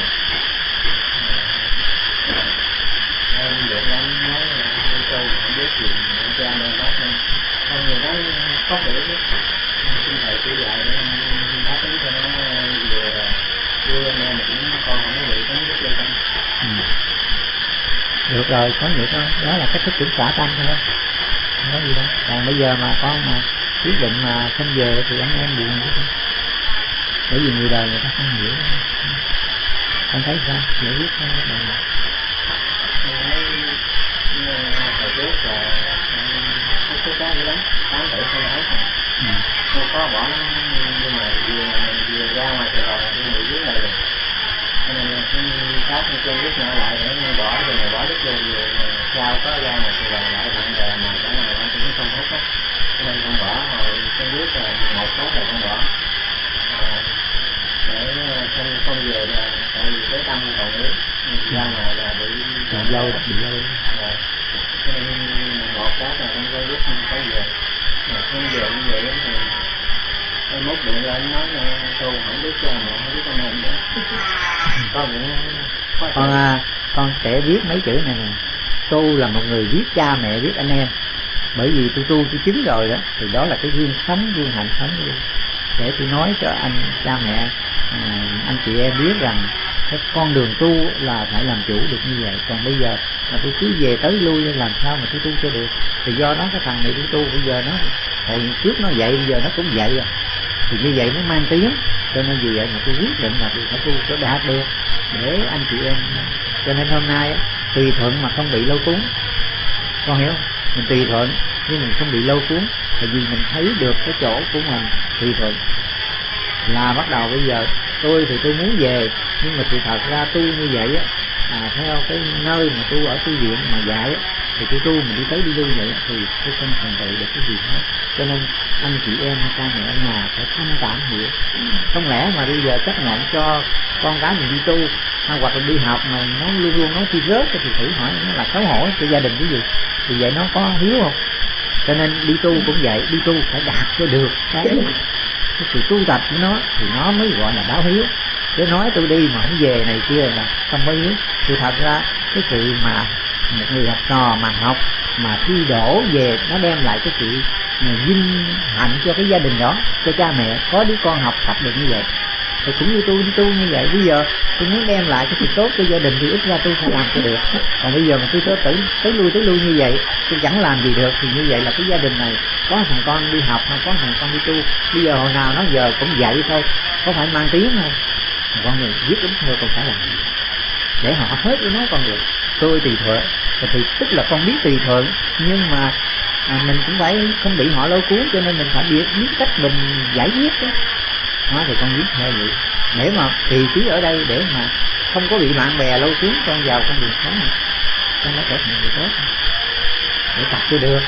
Em được lắm nói đi tu không biết gì cha mẹ bác nên con người nói có hiểu chứ xin thầy chỉ dạy để bác tính cho nó vừa đưa anh em cũng con không có bị tấn chức vô tâm.
Được rồi, có vậy thôi, đó là cách thức kiểm xả tâm thôi, không có gì đâu. Còn bây giờ mà con mà quyết định mà không về thì anh em buồn chứ, bởi vì người đời người ta không hiểu. Con thấy sao? Giải quyết không có đời.
Thời trước là thuốc lá dữ lắm, 8 tuổi không hết rồi. Tôi có bỏ nhưng mà vừa ra ngoài Sài Gòn tôi bị dưới này rồi. Cho nên các trên nước nhỏ lại để bỏ rồi bỏ đứt luôn rồi sao có ra ngoài Sài Gòn lại bạn bè mà cả nào con cũng không hút á. Cho nên con bỏ hồi trên nước là 1 phút rồi con bỏ. Để không về là tại vì cái tâm còn yếu, ra ngoài là bị
lâu rồi.
Cho nên 1 phút là con có biết không có về. Mà không về như vậy thì em mốt điện lên nói tôi không biết cha mẹ không biết anh em nữa.
Con sẽ viết mấy chữ này nè. Tu là một người biết cha mẹ biết anh em. Bởi vì tôi chứng rồi đó, thì đó là cái duyên sống, duyên hạnh sống luôn. Để tôi nói cho anh cha mẹ, anh chị em biết rằng cái con đường tu là phải làm chủ được như vậy. Còn bây giờ mà tôi cứ về tới lui làm sao mà tôi tu cho được. Thì do đó cái thằng này tôi tu bây giờ nó hồi trước nó vậy, bây giờ nó cũng vậy rồi. Thì như vậy nó mang tiếng. Cho nên vì vậy mà tôi quyết định là tôi phải tu cho đạt được để anh chị em. Cho nên hôm nay tùy thuận mà không bị lâu cuốn, con hiểu không? Mình tùy thuận nhưng mình không bị lâu cuốn, tại vì mình thấy được cái chỗ của mình tùy thuận. Là bắt đầu bây giờ tôi thì tôi muốn về, nhưng mà sự thật ra tu như vậy á, theo cái nơi mà tu ở tu viện mà dạy á, thì tôi tu mình đi tới đi lui vậy thì tôi không thành tựu được cái gì hết. Cho nên anh chị em cha mẹ ở nhà phải thông cảm hiểu. Không lẽ mà bây giờ chấp nhận cho con cái mình đi tu hoặc là đi học mà nó luôn luôn nó thi rớt thì thử hỏi nó là xấu hổ cho gia đình cái gì, thì vậy nó có hiếu không? Cho nên đi tu cũng vậy, đi tu phải đạt cho được cái sự tu tập của nó thì nó mới gọi là báo hiếu. Chứ nói tôi đi mà không về này kia là không có hiếu. Thì thật ra cái sự mà một người học trò mà học mà thi đỗ về nó đem lại cái sự vinh hạnh cho cái gia đình đó, cho cha mẹ có đứa con học tập được như vậy. Thì cũng như tôi đi tu như vậy, bây giờ tôi muốn đem lại cái sự tốt cho gia đình thì ít ra tôi phải làm cho được. Còn bây giờ mà tôi tới lui như vậy tôi chẳng làm gì được, thì như vậy là cái gia đình này có thằng con đi học hay có thằng con đi tu, bây giờ hồi nào nó giờ cũng dạy thôi, có phải mang tiếng không? Con người viết đúng thôi còn phải làm để họ hết với nó còn được. Tôi tùy thuận thì tức là con biết tùy thuận, nhưng mà mình cũng phải không bị họ lôi cuốn, cho nên mình phải biết cách mình giải quyết đó. Nói thì con viết theo vậy để mà tùy trí ở đây để mà không có bị bạn bè lôi cuốn con vào con đường sống này, con nó trở thành người tốt để tập cho được,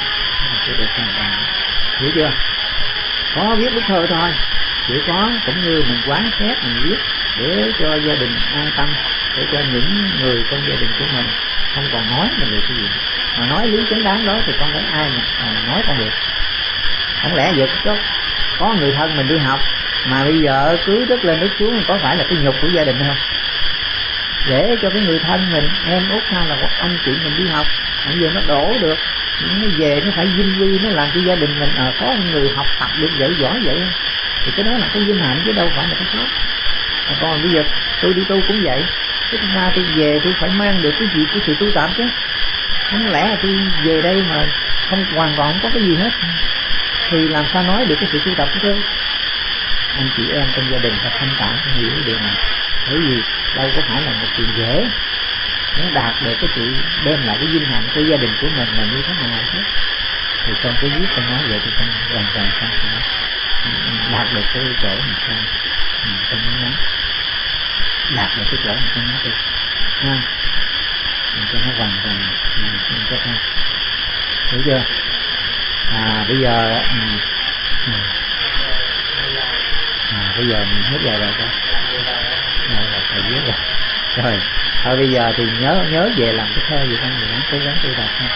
hiểu chưa? Có viết bức thơ thôi, chỉ có cũng như mình quán xét mình viết để cho gia đình an tâm, để cho những người trong gia đình của mình không còn nói mình được cái gì. Mà nói lý chính đáng đó thì con thấy ai mà nói con được. Không lẽ giờ có người thân mình đi học mà bây giờ cứ tức lên tức xuống, có phải là cái nhục của gia đình không? Để cho cái người thân mình, em út hay là anh chị mình đi học, bây giờ nó đổ được, nó về nó phải vinh quy, nó làm cho gia đình mình có người học tập được dạy giỏi vậy, thì cái đó là cái vinh hạnh chứ đâu phải là cái tốt. Còn bây giờ tôi đi tu cũng vậy, tức ra tôi về tôi phải mang được cái gì, cái sự tu tập chứ. Không lẽ là tôi về đây mà không hoàn toàn không có cái gì hết thì làm sao nói được cái sự tu tập của tôi? Anh chị em trong gia đình phải thông cảm hiểu điều này, bởi vì đâu có phải là một chuyện dễ. muốn đạt được cái sự đem lại cái vinh hạnh của gia đình của mình là như thế nào hết. Thì con cứ viết con nói vậy thì con hoàn toàn không phải đạt được cái chỗ mà con muốn đạt được cái chỗ mà con nói được ha, cho nó hoàn toàn cho con hiểu chưa. Bây giờ bây giờ mình hết giờ rồi con thầy viết rồi thôi bây giờ thì nhớ về làm cái thơ gì không, thì nó cố gắng tu tập ha.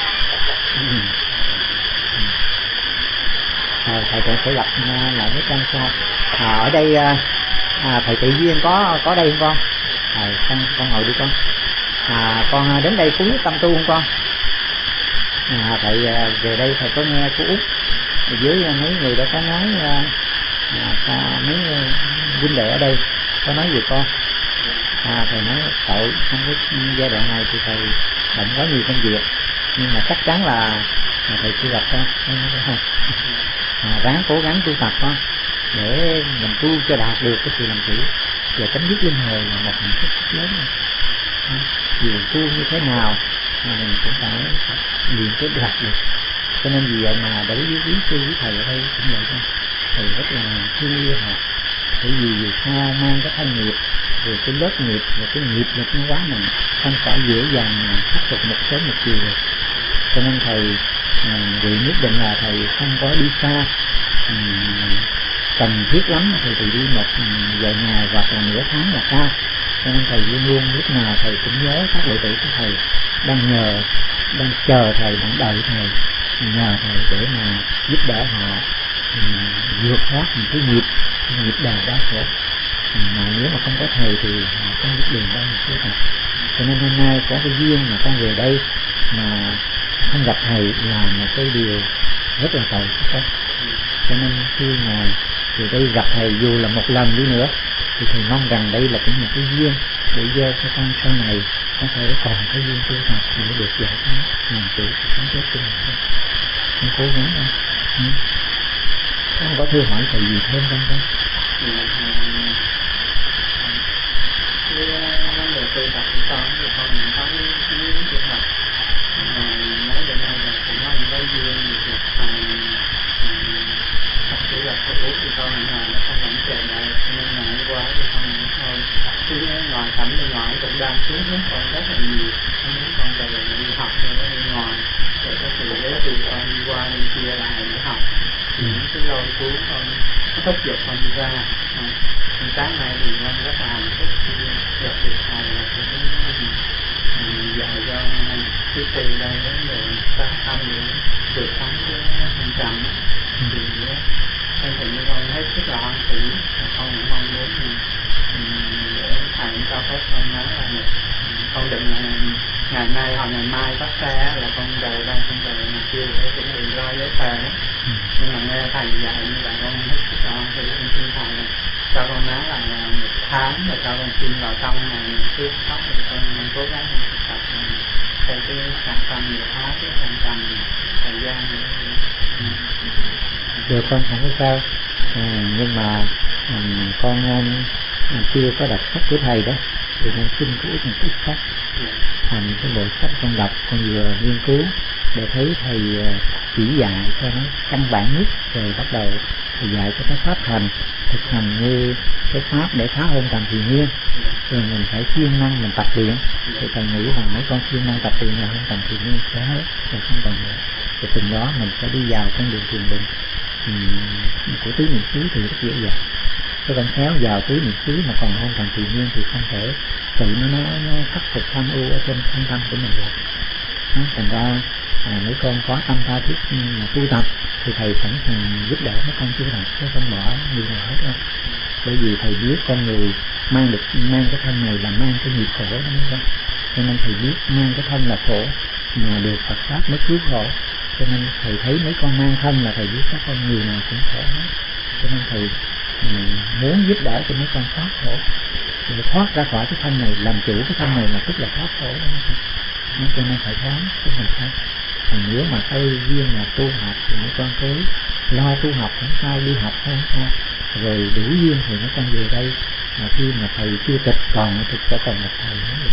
Thầy sẽ gặp lại mấy trang sau. Ở đây thầy Tự Duyên có đây không con? Con ngồi đi con. Con đến đây cúng tâm tu không con? Thầy về đây thầy có nghe cô Út dưới mấy người đã có nói mấy huynh đệ ở đây có nói gì con? Thầy nói tội trong cái giai đoạn này thì thầy bận quá nhiều công việc, nhưng mà chắc chắn là thầy chưa gặp con. Ráng cố gắng tu tập con để mình tu cho đạt được cái sự làm chủ và chấm dứt luân hồi là một hạnh phúc rất lớn. Dù tu như thế nào mà mình cũng phải liền kết đạt được. Cho nên vì vậy mà đối với quý sư với thầy ở đây cũng vậy thôi, thầy rất là thương yêu họ. Bởi vì dù sao mang cái thân nghiệp, rồi cái lớp nghiệp, rồi cái nghiệp lực nó quá nặng, không phải dễ dàng mà khắc phục một sớm một chiều được. Cho nên thầy vì nhất định là thầy không có đi xa, cần thiết lắm thì đi một vài ngày hoặc là nửa tháng là cao. Cho nên thầy luôn luôn lúc nào thầy cũng nhớ các đệ tử của thầy đang chờ thầy, đang đợi thầy, nhờ thầy để mà giúp đỡ họ vượt thoát những cái nghiệp đời đau khổ. Mà nếu mà không có thầy thì họ không biết đường đâu mà tu tập. Cho nên hôm nay có cái duyên mà con về đây mà không gặp thầy là một cái điều rất là tội của. Cho nên khi mà về đây gặp thầy dù là một lần đi nữa thì thầy mong rằng đây là cũng một cái duyên để gieo cho con sau này có thể còn cái duyên tu tập để được giải thoát làm chủ sống chết của mình. Con cố gắng không? Con có thư hỏi thầy gì thêm không con?
Cái vấn đề tu tập của con thì con nhận có những trường hợp mấy bữa nay là cũng có những cái duyên được thật sự là có uống thì con là nó không vẫn chờ đợi, nên là hôm qua thì con nghĩ thôi cứ ngoài cảnh bên ngoài cũng đang xuống hết con rất là nhiều, không muốn con về đi học rồi ở bên ngoài để có sự giới thiệu con đi qua đi kia lại để học, thì những cái lôi cuốn con nó thúc giục con đi ra. Sáng nay thì con rất là hạnh phúc khi gặp được thầy là cũng dạy cho cái từ đây đến người phát tâm để vượt thắng cái hành trầm. Thì thân thể như con hết sức là hoan hỷ, con cũng mong muốn để thầy cho phép con nói là con định là ngày nay hoặc ngày mai bắt xe là con về đây, con về ngày kia để chuẩn bị lo giấy tờ. Nhưng mà nghe thầy dạy như vậy con hết sức là hoan hỷ, con xin thầy cho con nói là 1 tháng và cho con xin vào trong này trước tóc để con cố gắng thực tập theo cái sản phẩm nhiều hóa cái thành tầm thời gian
được con không có sao. Nhưng mà con chưa có đọc sách của thầy đó thì con xin có một ít sách, thành cái bộ sách con đọc con vừa nghiên cứu để thấy thầy chỉ dạy cho nó căn bản nhất, rồi bắt đầu thầy dạy cho cái pháp hành thực hành như cái pháp để phá hôn tầm thiền nhiên, rồi mình phải siêng năng mình tập luyện. Thì thầy nghĩ rằng mấy con siêng năng tập luyện là hôn tầm thiền nhiên sẽ hết rồi không còn nữa. Rồi từ đó mình sẽ đi vào con đường thiền định của tứ niệm xứ thì rất dễ dàng. Cái con khéo vào tứ niệm xứ mà còn hôn tầm thiền nhiên thì không thể tự nó khắc phục tham ưu ở trên thân tâm của mình được. Thành ra mấy con có tâm tha thiết mà tu tập thì thầy sẵn sàng giúp đỡ mấy con tu tập, chứ không bỏ gì nào hết đâu. Bởi vì thầy biết con người mang cái thân này là mang cái nghiệp khổ đó mấy con, cho nên thầy biết mang cái thân là khổ mà được Phật pháp mới cứu khổ. Cho nên thầy thấy mấy con mang thân là thầy biết các con người nào cũng khổ hết. Cho nên thầy muốn giúp đỡ cho mấy con thoát khổ, để thoát ra khỏi cái thân này, làm chủ cái thân này là tức là thoát khổ đó. Cho nên phải thoáng cái này thôi. Còn nếu mà có duyên là tu học thì mấy con cứ lo tu học không sao, đi học không sao, rồi đủ duyên thì mấy con về đây. Mà khi mà thầy chưa tịch còn thì sẽ còn một thầy nữa.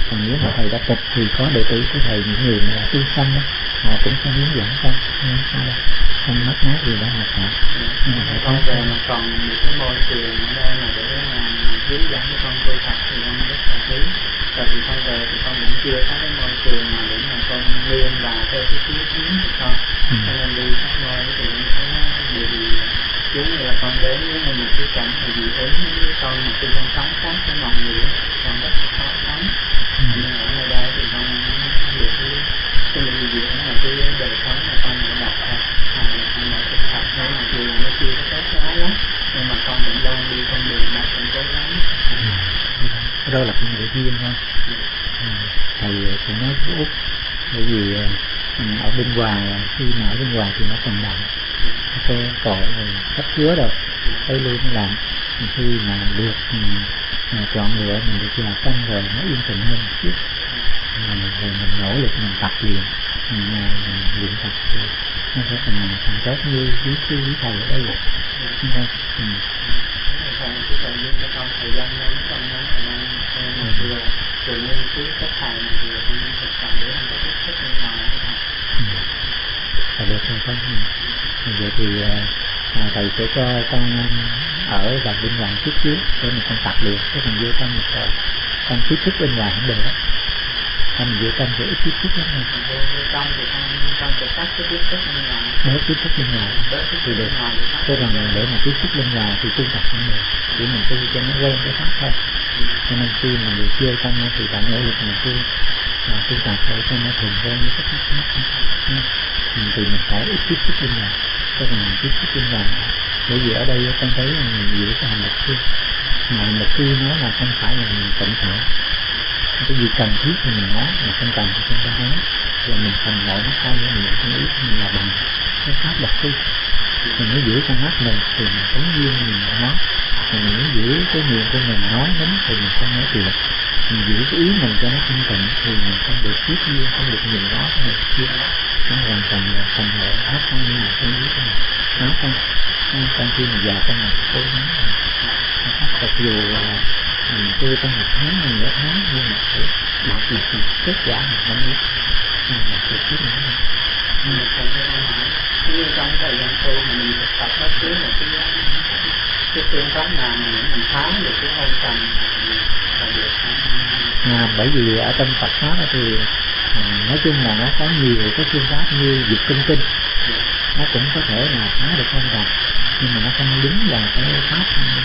Còn nếu mà thầy đã tịch thì có đệ tử của thầy, những người mà tu sanh đó, họ cũng sẽ hướng dẫn không mất mát gì đó mà cả. Nhưng mà thầy
con về mà còn những cái môi trường ở đây mà để làm hướng dẫn cho con tu tập thì con rất là quý. Tại vì con về thì con cũng chưa có cái môi trường mà để mà con nghiêng vào theo cái ý kiến của con. Cho nên đi các nơi thì cũng thấy nó bị giống như là con đến với một cái cảnh mà dị ứng với con, mà khi con sống khác với mọi người con rất là khó sống. Nhưng ở nơi đây thì con được cái dị ứng là cái đời sống mà con đã đặt ra, con đã thực tập, nhưng mà dù là nó chưa có tốt quá lắm, nhưng mà con cũng đang đi con đường mà con cố gắng.
Đó là cái người duyên thôi. Thầy cũng nói với Úc, bởi vì ở bên ngoài, khi mà ở bên ngoài thì nó còn đậm cái tội rồi cấp chứa rồi, tới luôn làm khi mà được chọn lựa, mình được vào tâm rồi nó yên tĩnh hơn một chút, rồi mình nỗ lực mình tập luyện, mình luyện tập thì nó sẽ thành tốt như quý thầy ở đây vậy.
Thầy duyên cho con thời gian ngắn, con nói là đang vừa nghiên cứu các thầy mà vừa con thực tập để không có tiếp xúc bên ngoài.
Được rồi con. Vậy thì thầy sẽ cho con ở vào bên ngoài chút xíu để mình con tập luyện, cái mình vô tâm một rồi con tiếp xúc bên ngoài không được đó. Con vô tâm thì ít tiếp xúc lắm.
Vô tâm thì con sẽ cắt cái tiếp xúc bên ngoài.
Bớt tiếp xúc bên ngoài thì được. Thế còn để mà tiếp xúc bên ngoài thì tu tập không được, chỉ mình tu cho nó quen cái pháp thôi. Cho nên khi mà được vô tâm thì bạn nỗ lực mình tu tập để cho nó thường quen với cái pháp. Thì mình phải ít tiếp xúc bên ngoài, cho nên mình tiếp xúc bên ngoài. Bởi vì ở đây con thấy là mình giữ cái hành lực kia, mà hành lực kia nó là không phải là mình tịnh thở. Cái gì cần thiết thì mình nói, mà không cần thì không có nói. Rồi mình không ngồi nó không, mình không ý mình là bằng cái pháp lực kia. Mình mới giữ con mắt mình thì mình sống duyên mình nói. Mình mới giữ cái miệng của mình nói đến thì mình không nói chuyện. Mình giữ cái ý mình cho nó thanh tịnh thì mình không được tiếp duyên, không được nhìn nó, không được duyên. Nó hoàn toàn là thành hệ hết không như là cái ý của mình. Nói con khi mà già con mình cố gắng là mặc dù là mình tu trong một tháng, nửa tháng, nhưng mà phải đạt được kết quả mình không biết. Nhưng mà phải biết nữa.
Nhưng mà thầy cho con hỏi, như trong thời gian tu mà mình thực tập bất cứ một cái phương pháp nào mà mình phá được cái hôn trầm là được không?
Bởi vì ở trong Phật pháp thì nói chung là nó có nhiều cái phương pháp như dịch kinh, nó cũng có thể là phá được hôn trầm, nhưng mà nó không đúng là cái pháp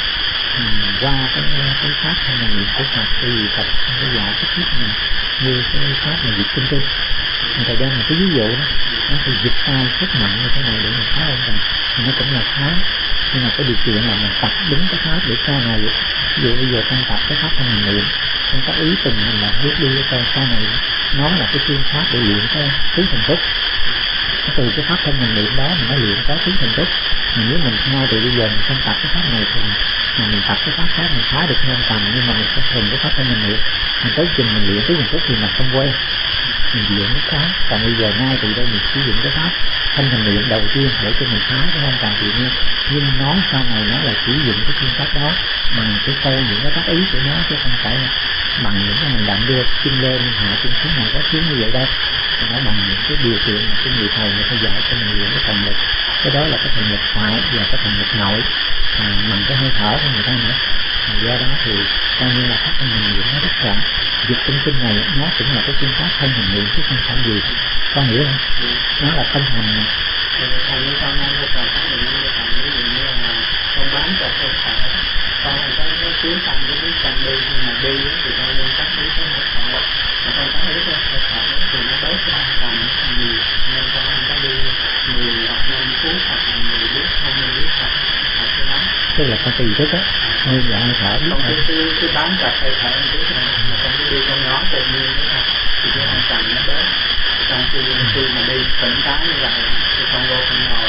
qua cái pháp hay là niệm của Phật, vì Phật không có dạy cái thiết này như cái pháp là dịch kinh. Người ta đem một cái ví dụ đó, nó thì dịch tay rất nặng như thế này để mình phá hôn trầm, thì nó cũng là phá, nhưng mà cái điều kiện là mình tập đúng cái pháp để sau này, ví dụ bây giờ con tập cái pháp của mình niệm, con có ý tình mình là biết đi cho sau này nó là cái phương pháp để luyện cái tứ thần thức. Từ cái pháp thân mình niệm đó mình nó luyện có tứ thần thức. Nếu mình ngay từ bây giờ mình không tập cái pháp này thì mình tập cái pháp khác mình phá được hôn trầm, nhưng mà mình không dùng cái pháp thân mình niệm, mình tới chừng mình luyện tứ thần thức thì mình không quen, mình luyện cái khác. Còn bây giờ ngay từ đây mình sử dụng cái pháp thân mình luyện đầu tiên để cho mình phá cái hôn trầm tự nhiên, nhưng nói sau này nó là sử dụng cái phương pháp đó bằng cái câu những cái tác ý của nó, chứ không phải là bằng những cái hành động đưa chân lên hạ chân xuống này có tiếng như vậy đâu. Nó bằng những cái điều kiện mà cái người thầy người ta dạy cho mình luyện cái thần lực, cái đó là cái thần lực ngoại và cái thần lực nội, bằng cái hơi thở của người ta nữa. Do đó thì coi như là pháp thân mình luyện nó rất rộng. Dịch kinh này nó cũng là cái phương pháp thân mình luyện chứ không phải gì, con hiểu không? Nó là thân hành này.
Thầy như con đang thực tập các bệnh nhân thầy, ví dụ như là con bám chặt hơi thở, con có cái chuyến tâm với cái tâm đi, nhưng mà đi thì con nên tác ý cái hơi thở, mà con tác ý cái hơi thở thì nó bớt cái hôn trầm nhiều, nên con không có đi 10 hoặc 5 phút hoặc 10 phút, 20 phút hoặc cái đó.
Tức là con tùy thức á, nguyên là hơi thở.
Con cứ bám chặt hơi thở một chút này, mà con cứ đi con nói tự nhiên nữa thôi, thì cái hôn trầm nó bớt. Trong khi mà đi tỉnh táo như vậy thì con vô con ngồi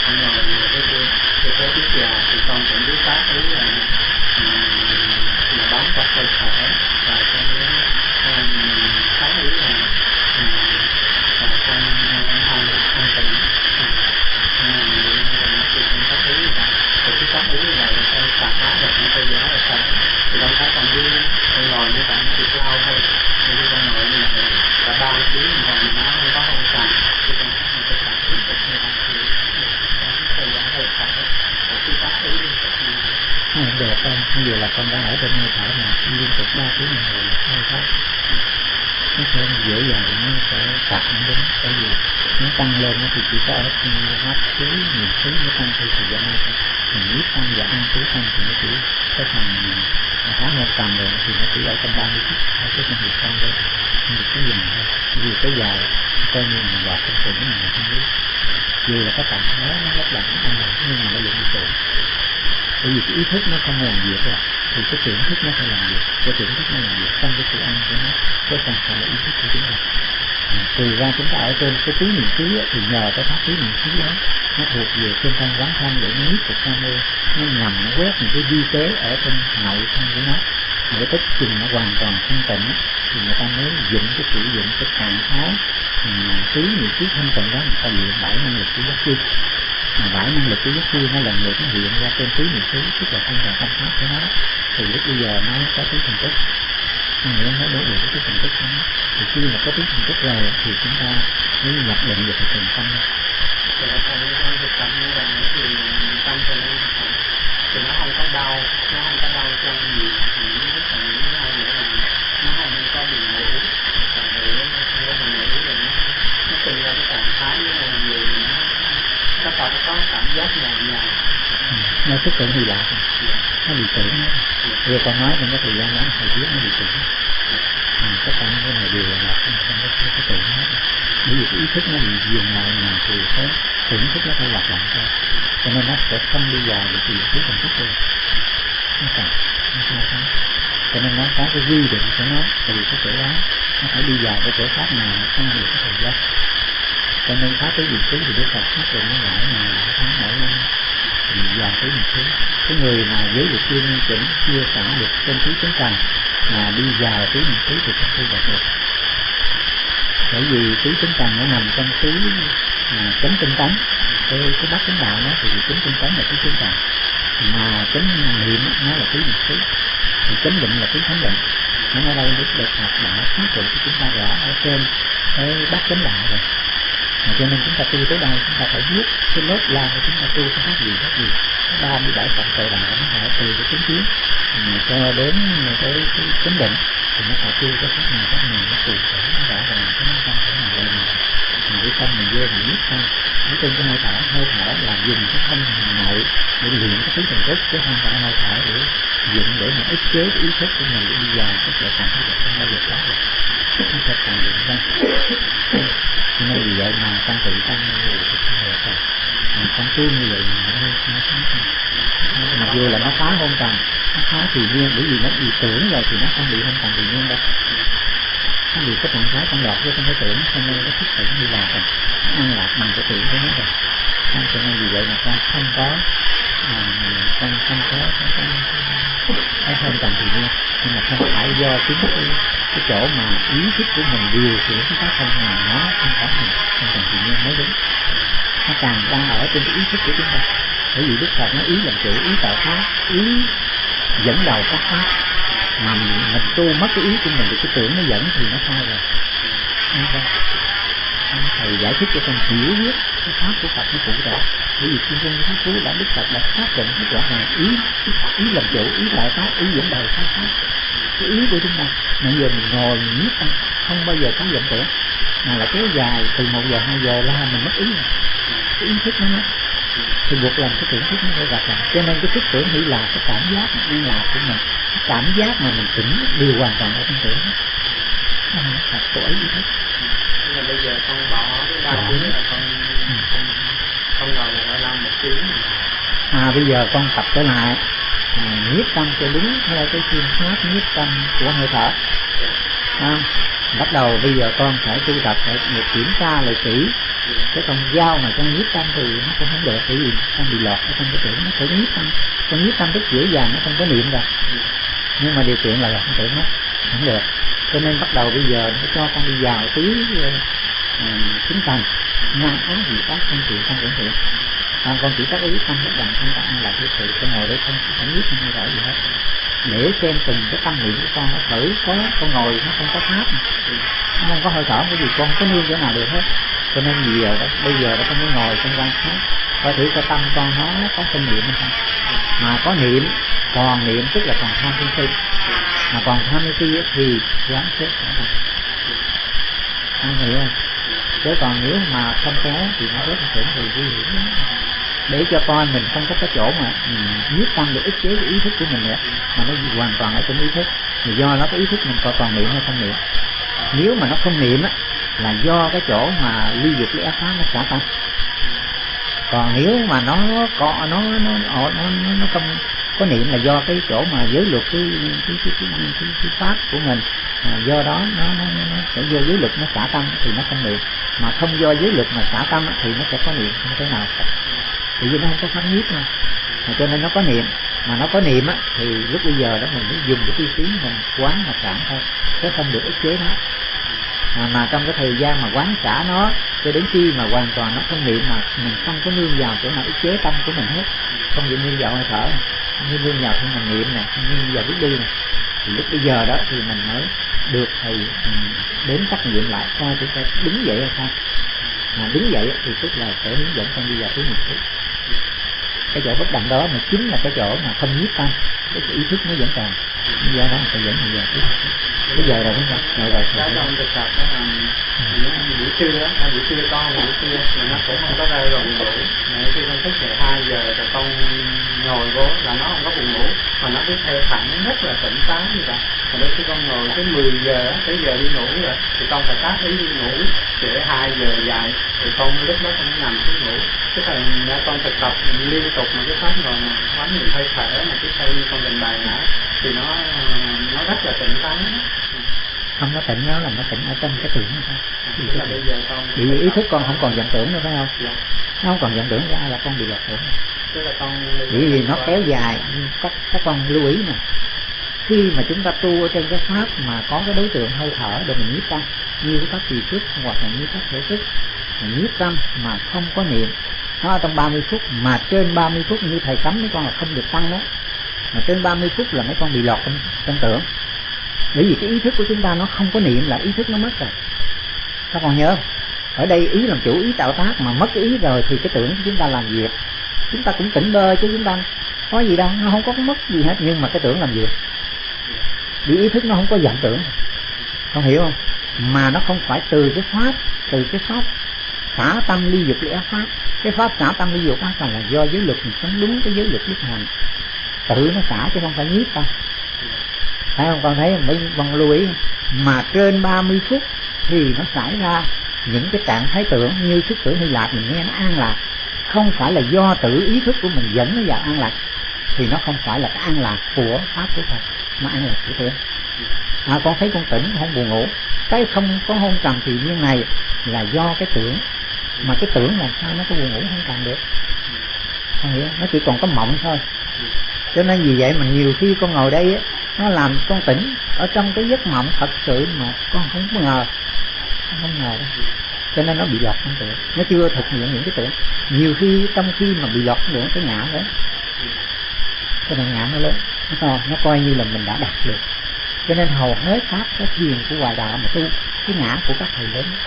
cái chiếc già thì con cũng biết tác ý là bám chặt hơi thở, và con tác ý là con tỉnh thì con tác ý như vậy, thì cái tác ý như vậy là con xả phá và con theo dõi là sao, thì con thấy con ngồi như vậy nó được lâu thôi, thì con
con đã ở trên hơi thở mà liên tục 3 tiếng đồng hồ hơi thở nó sẽ dễ dàng nó sẽ tập nó đúng, bởi vì nó tăng lên nó thì chỉ có ở hấp khí nhiều khí nó tăng theo thời gian thôi. Mình biết tăng và ăn khí tăng thì nó chỉ cái phần hóa môn tầm rồi thì nó chỉ ở trong 30 phút hay cái công việc tăng lên không được cái dừng thôi, vì cái dài coi như mình lọt trong tụng mình không biết dù là các bạn nói nó lấp lặng nó ăn nhưng mà nó vẫn bị tụng, bởi vì cái ý thức nó không làm việc rồi thì cái tưởng thức nó phải làm việc, cái tưởng thức nó làm việc trong cái sự ăn của nó, cái càng phải là ý thức của chúng ta. Từ ra chúng ta ở trên cái túi niệm xứ thì nhờ cái pháp túi niệm xứ đó nó thuộc về trên thân quán thân để nó nhiếp được tham mê, nó nhằm nó quét những cái vi tế ở trong nội thân của nó, để tới chừng nó hoàn toàn thanh tịnh thì người ta mới dựng cái sử dụng cái trạng thái túi niệm xứ thanh tịnh đó, người ta luyện 7 năng lực của giác chi. Mà 7 năng lực của giác chi nó lần lượt nó hiện ra trên túi niệm xứ, tức là trong tâm pháp của nó, thì lúc bây giờ nó có tiếng thành tích. Nghĩa nó đối được cái thành tích của nó, thì khi mà có tiếng thành tích rồi thì chúng ta mới nhập định được cái thành tâm.
Thì là trong thực tập như là thì tâm thì nó không có đau, nó không có đau chân gì, những cái phần những cái nữa là nó không có buồn ngủ, còn người không có buồn ngủ là nó sinh ra cái trạng thái như là người nó có cảm giác nhàn nhàn.
Nó thức tưởng gì lạ, nó bị tưởng. Vừa con nói trong cái thời gian đó thầy biết nó bị tưởng. Tất cả những cái này đều là không có cái tưởng hết. Bởi vì cái ý thức nó bị dừng lại mà thì cái tưởng thức nó phải hoạt động thôi, cho nên nó sẽ không đi vào được cái ý thần thức luôn. Nó cần, nó không. Cho nên nó có cái quy định của nó, từ cái chỗ đó nó phải đi vào cái chỗ khác nào nó không được cái thời gian. Cho nên phá cái gì thứ thì Đức Phật quyết định nó lại mà tháng mỗi năm thì vào cái gì thứ. Cái người mà với được chuyên chỉnh chưa xả được trên trí chứng trần mà đi vào cái gì thứ thì không tu đạt được. Bởi vì trí chứng trần nó nằm trong trí chánh tinh tấn, cái bát chánh đạo nó thì chánh tinh tấn là trí chứng trần, mà chánh niệm nó là trí gì thứ, thì chánh định là trí thánh định. Nó ở đây Đức Phật đã xác định cho chúng ta rõ ở trên cái bát chánh đạo rồi. Cho nên chúng ta tu tới đây chúng ta phải biết cái lớp la của chúng ta tu có khác gì. 37 phần tự đạo nó phải từ cái chính kiến cho đến cái chánh định thì nó phải tu cái khác nào nó cụ thể nó rõ ràng cái nó không thể nào đây mà mình đi tâm mình vô mình biết thôi. Nói chung cái hơi thở là dùng cái thân nội để luyện cái tính thần thức, chứ không phải hơi thở để dùng để mà ức chế cái ý thức của mình để đi vào cái trở thành cái không bao giờ có được. Chúng ta cần luyện ra. Cho nên vì vậy mà trong tự tâm thì không được rồi. Con tu như vậy mà nó mặc dù là nó phá hôn trần, nó phá tự nhiên, bởi vì nó bị tưởng rồi thì nó không bị hôn trần tự nhiên đâu. Nó bị cái trạng thái con lọt với trong cái tưởng, cho nên nó thức tưởng đi lạc rồi, nó ăn lạc bằng cái tưởng của nó rồi. Cho nên vì vậy mà con không có cái hôn trần tự nhiên, nhưng mà không phải do chính cái chỗ mà ý thức của mình điều khiển cái pháp không nào nó không có mình hôn trần tự nhiên mới đúng. Nó càng đang ở trên cái ý thức của chúng ta, bởi vì Đức Phật nó ý làm chủ, ý tạo pháp, ý dẫn đầu các pháp, mà mình tu mất cái ý của mình thì cái tưởng nó dẫn thì nó sai rồi. Thầy giải thích cho con hiểu biết cái pháp của Phật nó cụ thể, bởi vì khi trong pháp cứu đã Đức Phật đã xác định rất rõ ràng ý làm chủ, ý tạo pháp, ý dẫn đầu các pháp, cái ý của chúng ta. Bây giờ mình ngồi mình nhiếp tâm không bao giờ có vọng tưởng, mà là kéo dài từ 1 giờ 2 giờ là mình mất ý rồi. Cái ý thức nó mất thì buộc lòng cái tưởng thức nó phải gặp lại. Cho nên cái thức tưởng nghĩ là cái cảm giác an lạc của mình, cái cảm giác mà mình tỉnh đều hoàn toàn ở trong tưởng. Nó không thật của ý thức.
Nhưng mà bây giờ con bỏ cái 3 tiếng là con ngồi lại làm 1 tiếng.
Bây giờ con tập trở lại nhiếp tâm cho đúng theo cái phương pháp nhiếp tâm của hơi thở. Bắt đầu bây giờ con phải tu tập, phải được kiểm tra lại kỹ. Cái con dao mà con nhiếp tâm thì nó cũng không được, bởi vì con bị lọt ở trong cái tưởng. Nó phải nhiếp tâm, con nhiếp tâm rất dễ dàng, nó không có niệm rồi. Nhưng mà điều kiện là không tưởng mất, không được. Cho nên bắt đầu bây giờ nó cho con đi vào tí chứng thành ngang ác gì tác không chịu không tưởng tượng. Con chỉ có ý tâm rất rằng không phải là cái sự con ngồi đấy không biết không rõ gì hết, để xem từng cái tâm niệm của con nó thử có con ngồi nó không có pháp, nó không có hơi thở cái gì con không có nương chỗ nào được hết. Cho nên bây giờ nó không có ngồi trong quan sát, coi thử coi tâm con nó có kinh niệm hay không, mà có niệm còn niệm tức là còn tham sân si, mà còn tham sân si thì quán xét xả tâm. Anh hiểu không? Chứ còn nếu mà không khéo thì nó rất là tưởng thì nguy hiểm lắm. Để cho coi mình không có cái chỗ mà nhiếp tâm để ức chế cái ý thức của mình nữa, mà nó hoàn toàn ở trong ý thức. Thì do nó cái ý thức mình còn niệm hay không niệm. Nếu mà nó không niệm á là do cái chỗ mà ly dục cái ác pháp nó xả tâm. Còn nếu mà nó không có niệm là do cái chỗ mà giới luật cái pháp của mình, do đó nó sẽ do giới luật nó xả tâm thì nó không niệm, mà không do giới luật mà xả tâm thì nó sẽ có niệm không thể nào cả. Thì vì nó không có pháp nhiếp mà cho nên nó có niệm, mà nó có niệm á thì lúc bây giờ đó mình mới dùng cái tư tiếng mình quán mà xả thôi, chứ không được ức chế nó. Mà trong cái thời gian mà quán xả nó cho đến khi mà hoàn toàn nó không niệm, mà mình không có nương vào chỗ nào ức chế tâm của mình hết, không bị nương vào hơi thở, không bị nương vào thân mình niệm này, không nương vào bước đi này, thì lúc bây giờ đó thì mình mới được thầy đến trắc nghiệm lại coi chúng ta đứng dậy hay không. Mà đứng dậy thì tức là sẽ hướng dẫn con đi vào thứ nghiệp. Cái chỗ bất động đó mà chính là cái chỗ mà không nhiếp tâm, cái ý thức nó vẫn còn. Do đó phải dẫn mình vào bây giờ rồi đúng không? Rồi
trong thực tập đó là buổi trưa đó, buổi trưa mà nó cũng không có rơi vào buồn ngủ. Khi con thức dậy 2 giờ rồi con ngồi vô là nó không có buồn ngủ, mà nó cứ theo phản rất là tỉnh táo như vậy. Mà đôi khi con ngồi tới 10 giờ tới giờ đi ngủ rồi thì con phải tác ý đi ngủ, trễ 2 giờ dài thì con lúc đó con nằm xuống ngủ. Cái thời con thực tập liên tục mà cái pháp ngồi mà quán mình hơi thở mà cái tay con gần bài ngã thì nó rất là tỉnh táo.
Không có tỉnh đó là nó tỉnh ở trong cái tưởng thôi. Vì ý thức con không còn vọng tưởng nữa phải không?
Dạ.
Nó không còn vọng tưởng ra là con bị lọt tưởng. Bởi vì nó kéo dài. Các con lưu ý nè, khi mà chúng ta tu ở trên cái pháp mà có cái đối tượng hơi thở để mình nhiếp tâm, như cái pháp trì thức hoặc là như pháp thể thức, mình nhiếp tâm mà không có niệm, nó ở trong 30 phút, mà trên 30 phút như thầy cấm mấy con là không được tăng đó, mà trên 30 phút là mấy con bị lọt trong tưởng. Bởi vì cái ý thức của chúng ta nó không có niệm là ý thức nó mất rồi. Các con nhớ, ở đây ý làm chủ, ý tạo tác, mà mất cái ý rồi thì cái tưởng của chúng ta làm việc. Chúng ta cũng tỉnh bơ chứ chúng ta có gì đâu, nó không có mất gì hết, nhưng mà cái tưởng làm việc. Vì ý thức nó không có vọng tưởng, con hiểu không? Mà nó không phải từ cái pháp xả tâm ly dục ly ác pháp. Cái pháp xả tâm ly dục ác pháp là do giới luật mình sống đúng cái giới luật đức hạnh, tự nó xả chứ không phải nhiếp tâm. Thấy không? Con thấy mấy con lưu ý, mà trên 30 phút thì nó xảy ra những cái trạng thái tưởng như thức tưởng Hy Lạp, mình nghe nó an lạc, không phải là do tự ý thức của mình dẫn nó vào an lạc, thì nó không phải là cái an lạc của pháp của Phật, mà an lạc của tưởng. Con thấy con tỉnh không buồn ngủ, cái không có hôn trầm thì nhiên này là do cái tưởng, mà cái tưởng làm sao nó có buồn ngủ không trầm được, không hiểu, nó chỉ còn có mộng thôi. Cho nên vì vậy mà nhiều khi con ngồi đây nó làm con tỉnh ở trong cái giấc mộng thật sự mà con không ngờ đâu. Cho nên nó bị lọt trong tưởng, nó chưa thực hiện những cái tưởng. Nhiều khi trong khi mà bị lọt tưởng cái ngã lớn, cái ngã nó lớn, nó coi như là mình đã đạt được. Cho nên hầu hết pháp cái thiền của Hoài Đạo mà tu, cái ngã của các thầy lớn,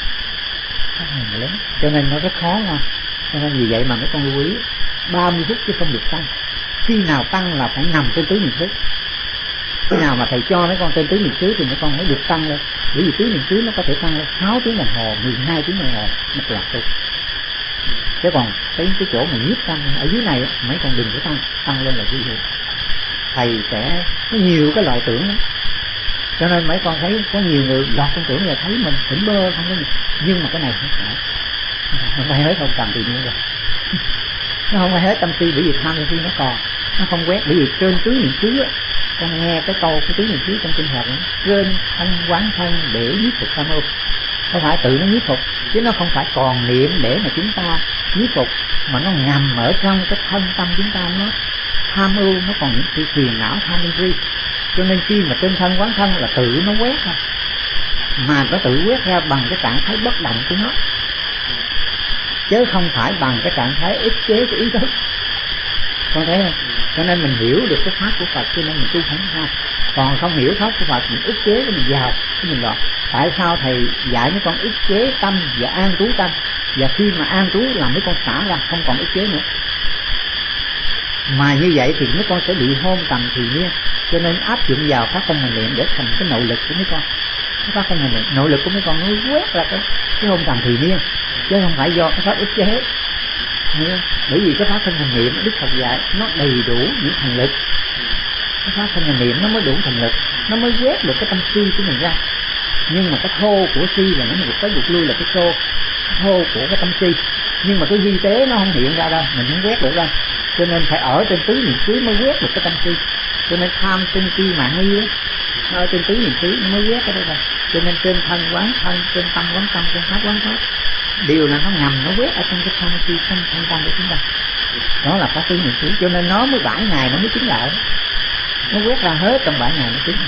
cho nên nó rất khó mà. Cho nên vì vậy mà mấy con lưu ý 30 phút chứ không được tăng. Khi nào tăng là phải nằm trên tứ niệm xứ. Khi nào mà thầy cho mấy con trên tứ niệm xứ thì mấy con mới được tăng lên. Bởi vì tứ niệm xứ nó có thể tăng lên 6 tiếng đồng hồ, 12 tiếng đồng hồ một loạt tu. Chứ còn cái chỗ mà nhiếp tăng ở dưới này mấy con đừng có tăng lên là nguy hiểm. Thầy sẽ có nhiều cái loại tưởng đó. Cho nên mấy con thấy có nhiều người lọt trong tưởng là thấy mình tỉnh bơ không có gì. Nhưng mà cái này không phải hết không cần thì nữa rồi. Nó không phải hết tâm si, bởi vì tham si nó còn, nó không quét. Bởi vì trên tứ niệm xứ con nghe cái câu cái tứ niệm xứ trong kinh Phật, trên thân quán thân để nhiếp phục tham ưu, không phải tự nó nhiếp phục, chứ nó không phải còn niệm để mà chúng ta nhiếp phục, mà nó ngầm ở trong cái thân tâm chúng ta, nó tham ưu, nó còn những sự phiền não tham ưu. Cho nên khi mà trên thân quán thân là tự nó quét ra, mà nó tự quét ra bằng cái trạng thái bất động của nó, chứ không phải bằng cái trạng thái ức chế của ý thức. Con thấy không? Cho nên mình hiểu được cái pháp của Phật cho nên mình tu không sao. Còn không hiểu pháp của Phật mình ức chế cái mình vào cái mình loạn. Tại sao thầy dạy mấy con ức chế tâm và an trú tâm, và khi mà an trú làm mấy con xả ra không còn ức chế nữa. Mà như vậy thì mấy con sẽ bị hôn tầm thì niên. Cho nên áp dụng vào phát thanh hành niệm để thành cái nội lực của mấy con. Cái phát thanh hành niệm, nội lực của mấy con nó quét ra cái hôn tầm thì niên, chứ không phải do cái pháp ức chế. Bởi vì cái pháp thanh hành niệm Đức Phật dạy nó đầy đủ những thành lực. Cái pháp thanh hành niệm nó mới đủ thành lực, nó mới quét được cái tâm si của mình ra. Nhưng mà cái thô của si là nó vụt tới vụt lui là cái thô của cái tâm si. Nhưng mà cái vi tế nó không hiện ra đâu, mình không quét được đâu. Cho nên phải ở trên tứ niệm xứ mới quét được cái tâm si. Cho nên tham sân si mạng nghi á, ở trên tứ niệm xứ nó mới quét cái đó ra. Cho nên trên thân quán thân, trên tâm quán tâm, trên pháp quán pháp, điều là nó ngầm nó quét ở trong cái tham si thân tâm của chúng ta. Đó là pháp tứ niệm xứ. Cho nên nó mới 7 ngày nó mới chứng đạo. Nó quét ra hết trong 7 ngày nó chứng.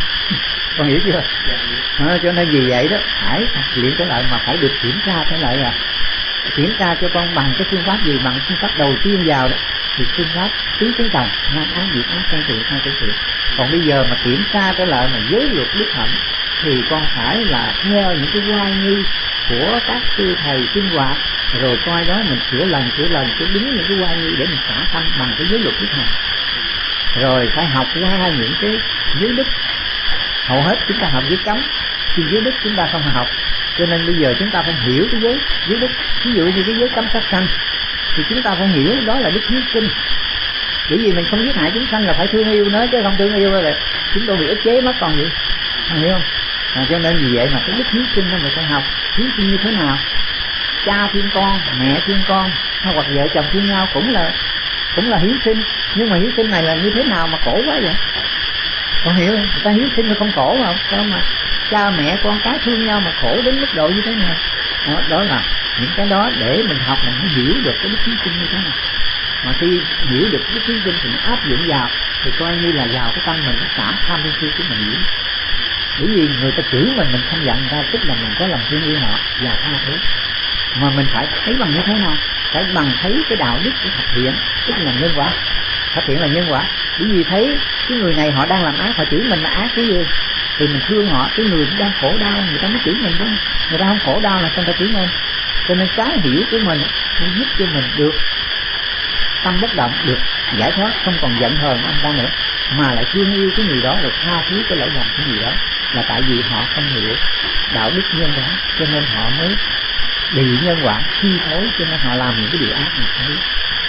Con hiểu chưa? Cho nên vì vậy đó phải luyện trở lại, mà phải được kiểm tra trở lại. Là kiểm tra cho con bằng cái phương pháp gì? Bằng phương pháp đầu tiên vào đó thì phương pháp tứ cái đồng, nam ái diệt ái sanh tử hai tử thiện. Còn bây giờ mà kiểm tra trở lại mà giới luật đức hạnh thì con phải là theo những cái oai nghi của các sư thầy sinh hoạt, rồi coi đó mình sửa lần cái đúng những cái oai nghi để mình xả tâm bằng cái giới luật đức hạnh. Rồi phải học qua những cái giới đức. Hầu hết chúng ta học giới cấm, thì giới đức chúng ta không học. Cho nên bây giờ chúng ta phải hiểu cái giới đức. Ví dụ như cái giới cấm sát sanh thì chúng ta phải hiểu đó là đức hiếu sinh. Bởi vì mình không giết hại chúng sanh là phải thương yêu nó, chứ không thương yêu là chúng tôi bị ức chế mất còn gì. Hiểu không? Cho nên vì vậy mà cái đức hiếu sinh đó mình phải học. Hiếu sinh như thế nào? Cha thương con, mẹ thương con, hoặc vợ chồng thương nhau cũng là hiếu sinh. Nhưng mà hiếu sinh này là như thế nào mà khổ quá vậy? Con hiểu không? Người ta hiếu sinh nó không khổ mà, sao mà cha mẹ con cái thương nhau mà khổ đến mức độ như thế này? Đó là những cái đó để mình học, mình mới hiểu được cái đức hiếu sinh như thế nào. Mà khi hiểu được cái đức hiếu sinh thì áp dụng vào thì coi như là vào cái tâm mình, nó xả tham sân si của mình hiểu. Bởi vì người ta chửi mình không giận ra, tức là mình có lòng thương yêu họ và tha thứ. Mà mình phải thấy bằng như thế nào? Phải bằng thấy cái đạo đức của thực hiện, tức là nhân quả. Thực hiện là nhân quả. Bởi vì thấy cái người này họ đang làm ác, họ chửi mình là ác cái gì thì mình thương họ. Cái người đang khổ đau người ta mới chửi mình, đúng. Người ta không khổ đau là sao người ta chửi mình. Cho nên cái hiểu của mình nó giúp cho mình được tâm bất động, được giải thoát, không còn giận hờn anh ta nữa, mà lại thương yêu cái người đó, rồi tha thứ cái lỗi lầm của người đó. Là tại vì họ không hiểu đạo đức nhân quả, cho nên họ mới bị nhân quả chi phối, cho nên họ làm những cái điều ác mình thấy.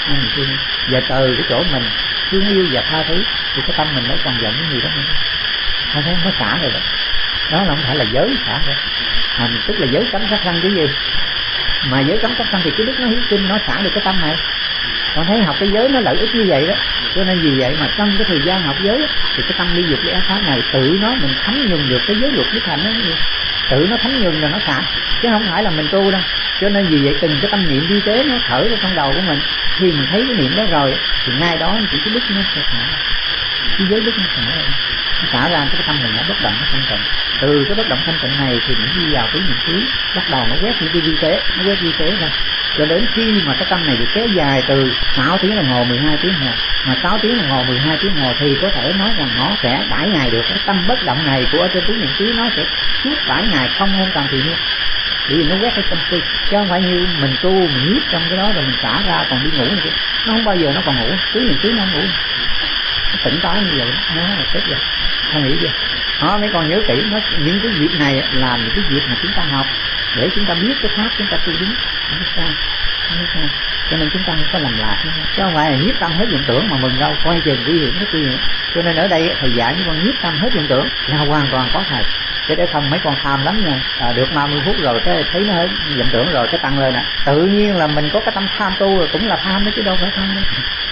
Và từ cái chỗ mình thương yêu và tha thứ thì cái tâm mình mới còn giận cái người đó nữa. Không thấy nó xả rồi đó. Đó là không phải là giới xả rồi. Tức là giới cấm sát sanh cái gì? Mà giới cấm sát sanh thì cái đức nó hiếu sinh, nó xả được cái tâm này. Con thấy học cái giới nó lợi ích như vậy đó. Cho nên vì vậy mà trong cái thời gian học giới thì cái tâm ly dục cái ác pháp này tự nó mình thấm nhuần được cái giới luật đức hạnh đó. Tự nó thấm nhuần rồi nó xả, chứ không phải là mình tu đâu. Cho nên vì vậy từng cái tâm niệm vi tế nó thở vào trong đầu của mình, khi mình thấy cái niệm đó rồi thì ngay đó chỉ cái đức nó sẽ xả, cái giới đức nó xả ra cái tâm mình nó bất động, nó thanh tịnh. Từ cái bất động thanh tịnh này thì mình đi vào cái niệm xứ, bắt đầu nó quét những cái vi tế, nó quét vi tế ra, cho đến khi mà cái tâm này được kéo dài từ 6 tiếng đồng hồ, 12 tiếng đồng hồ, mà 6 tiếng đồng hồ, 12 tiếng đồng hồ thì có thể nói rằng nó sẽ 7 ngày được. Cái tâm bất động này của ở trên tứ niệm xứ nó sẽ suốt 7 ngày không hôn tầm thì nữa. Bởi vì nó quét cái tâm tư, chứ không phải như mình tu mình nhiếp trong cái đó rồi mình xả ra còn đi ngủ nữa. Nó không bao giờ nó còn ngủ, tứ niệm xứ nó không ngủ, nó tỉnh táo như vậy nó là tốt rồi. Không nghĩ chưa? Mấy con nhớ kỹ, nó những cái việc này là những cái việc mà chúng ta học để chúng ta biết cái pháp chúng ta tu đúng, không sai. Cho nên chúng ta không có lầm lạc, chứ không phải là nhiếp tâm hết vọng tưởng mà mừng đâu, coi chừng nguy hiểm, rất nguy hiểm. Cho nên ở đây thầy dạy những con nhiếp tâm hết vọng tưởng là hoàn toàn có thầy, chứ để không mấy con tham lắm nha. Được 30 phút rồi cái thấy nó hết vọng tưởng rồi cái tăng lên nè, tự nhiên là mình có cái tâm tham tu rồi cũng là tham đó chứ đâu phải tham đâu.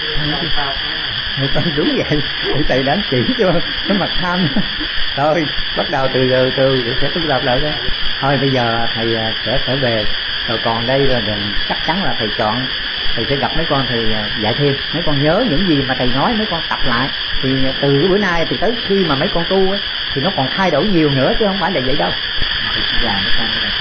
Đúng vậy, thầy đã chỉ cho cái mặt tham. Thôi bắt đầu từ sẽ tu tập lại đó. Thôi bây giờ thầy sẽ trở về, rồi còn đây rồi chắc chắn là thầy chọn, thầy sẽ gặp mấy con, thầy dạy thêm mấy con nhớ những gì mà thầy nói, mấy con tập lại thì từ cái bữa nay thì tới khi mà mấy con tu ấy, thì nó còn thay đổi nhiều nữa chứ không phải là vậy đâu. Thầy làm mấy con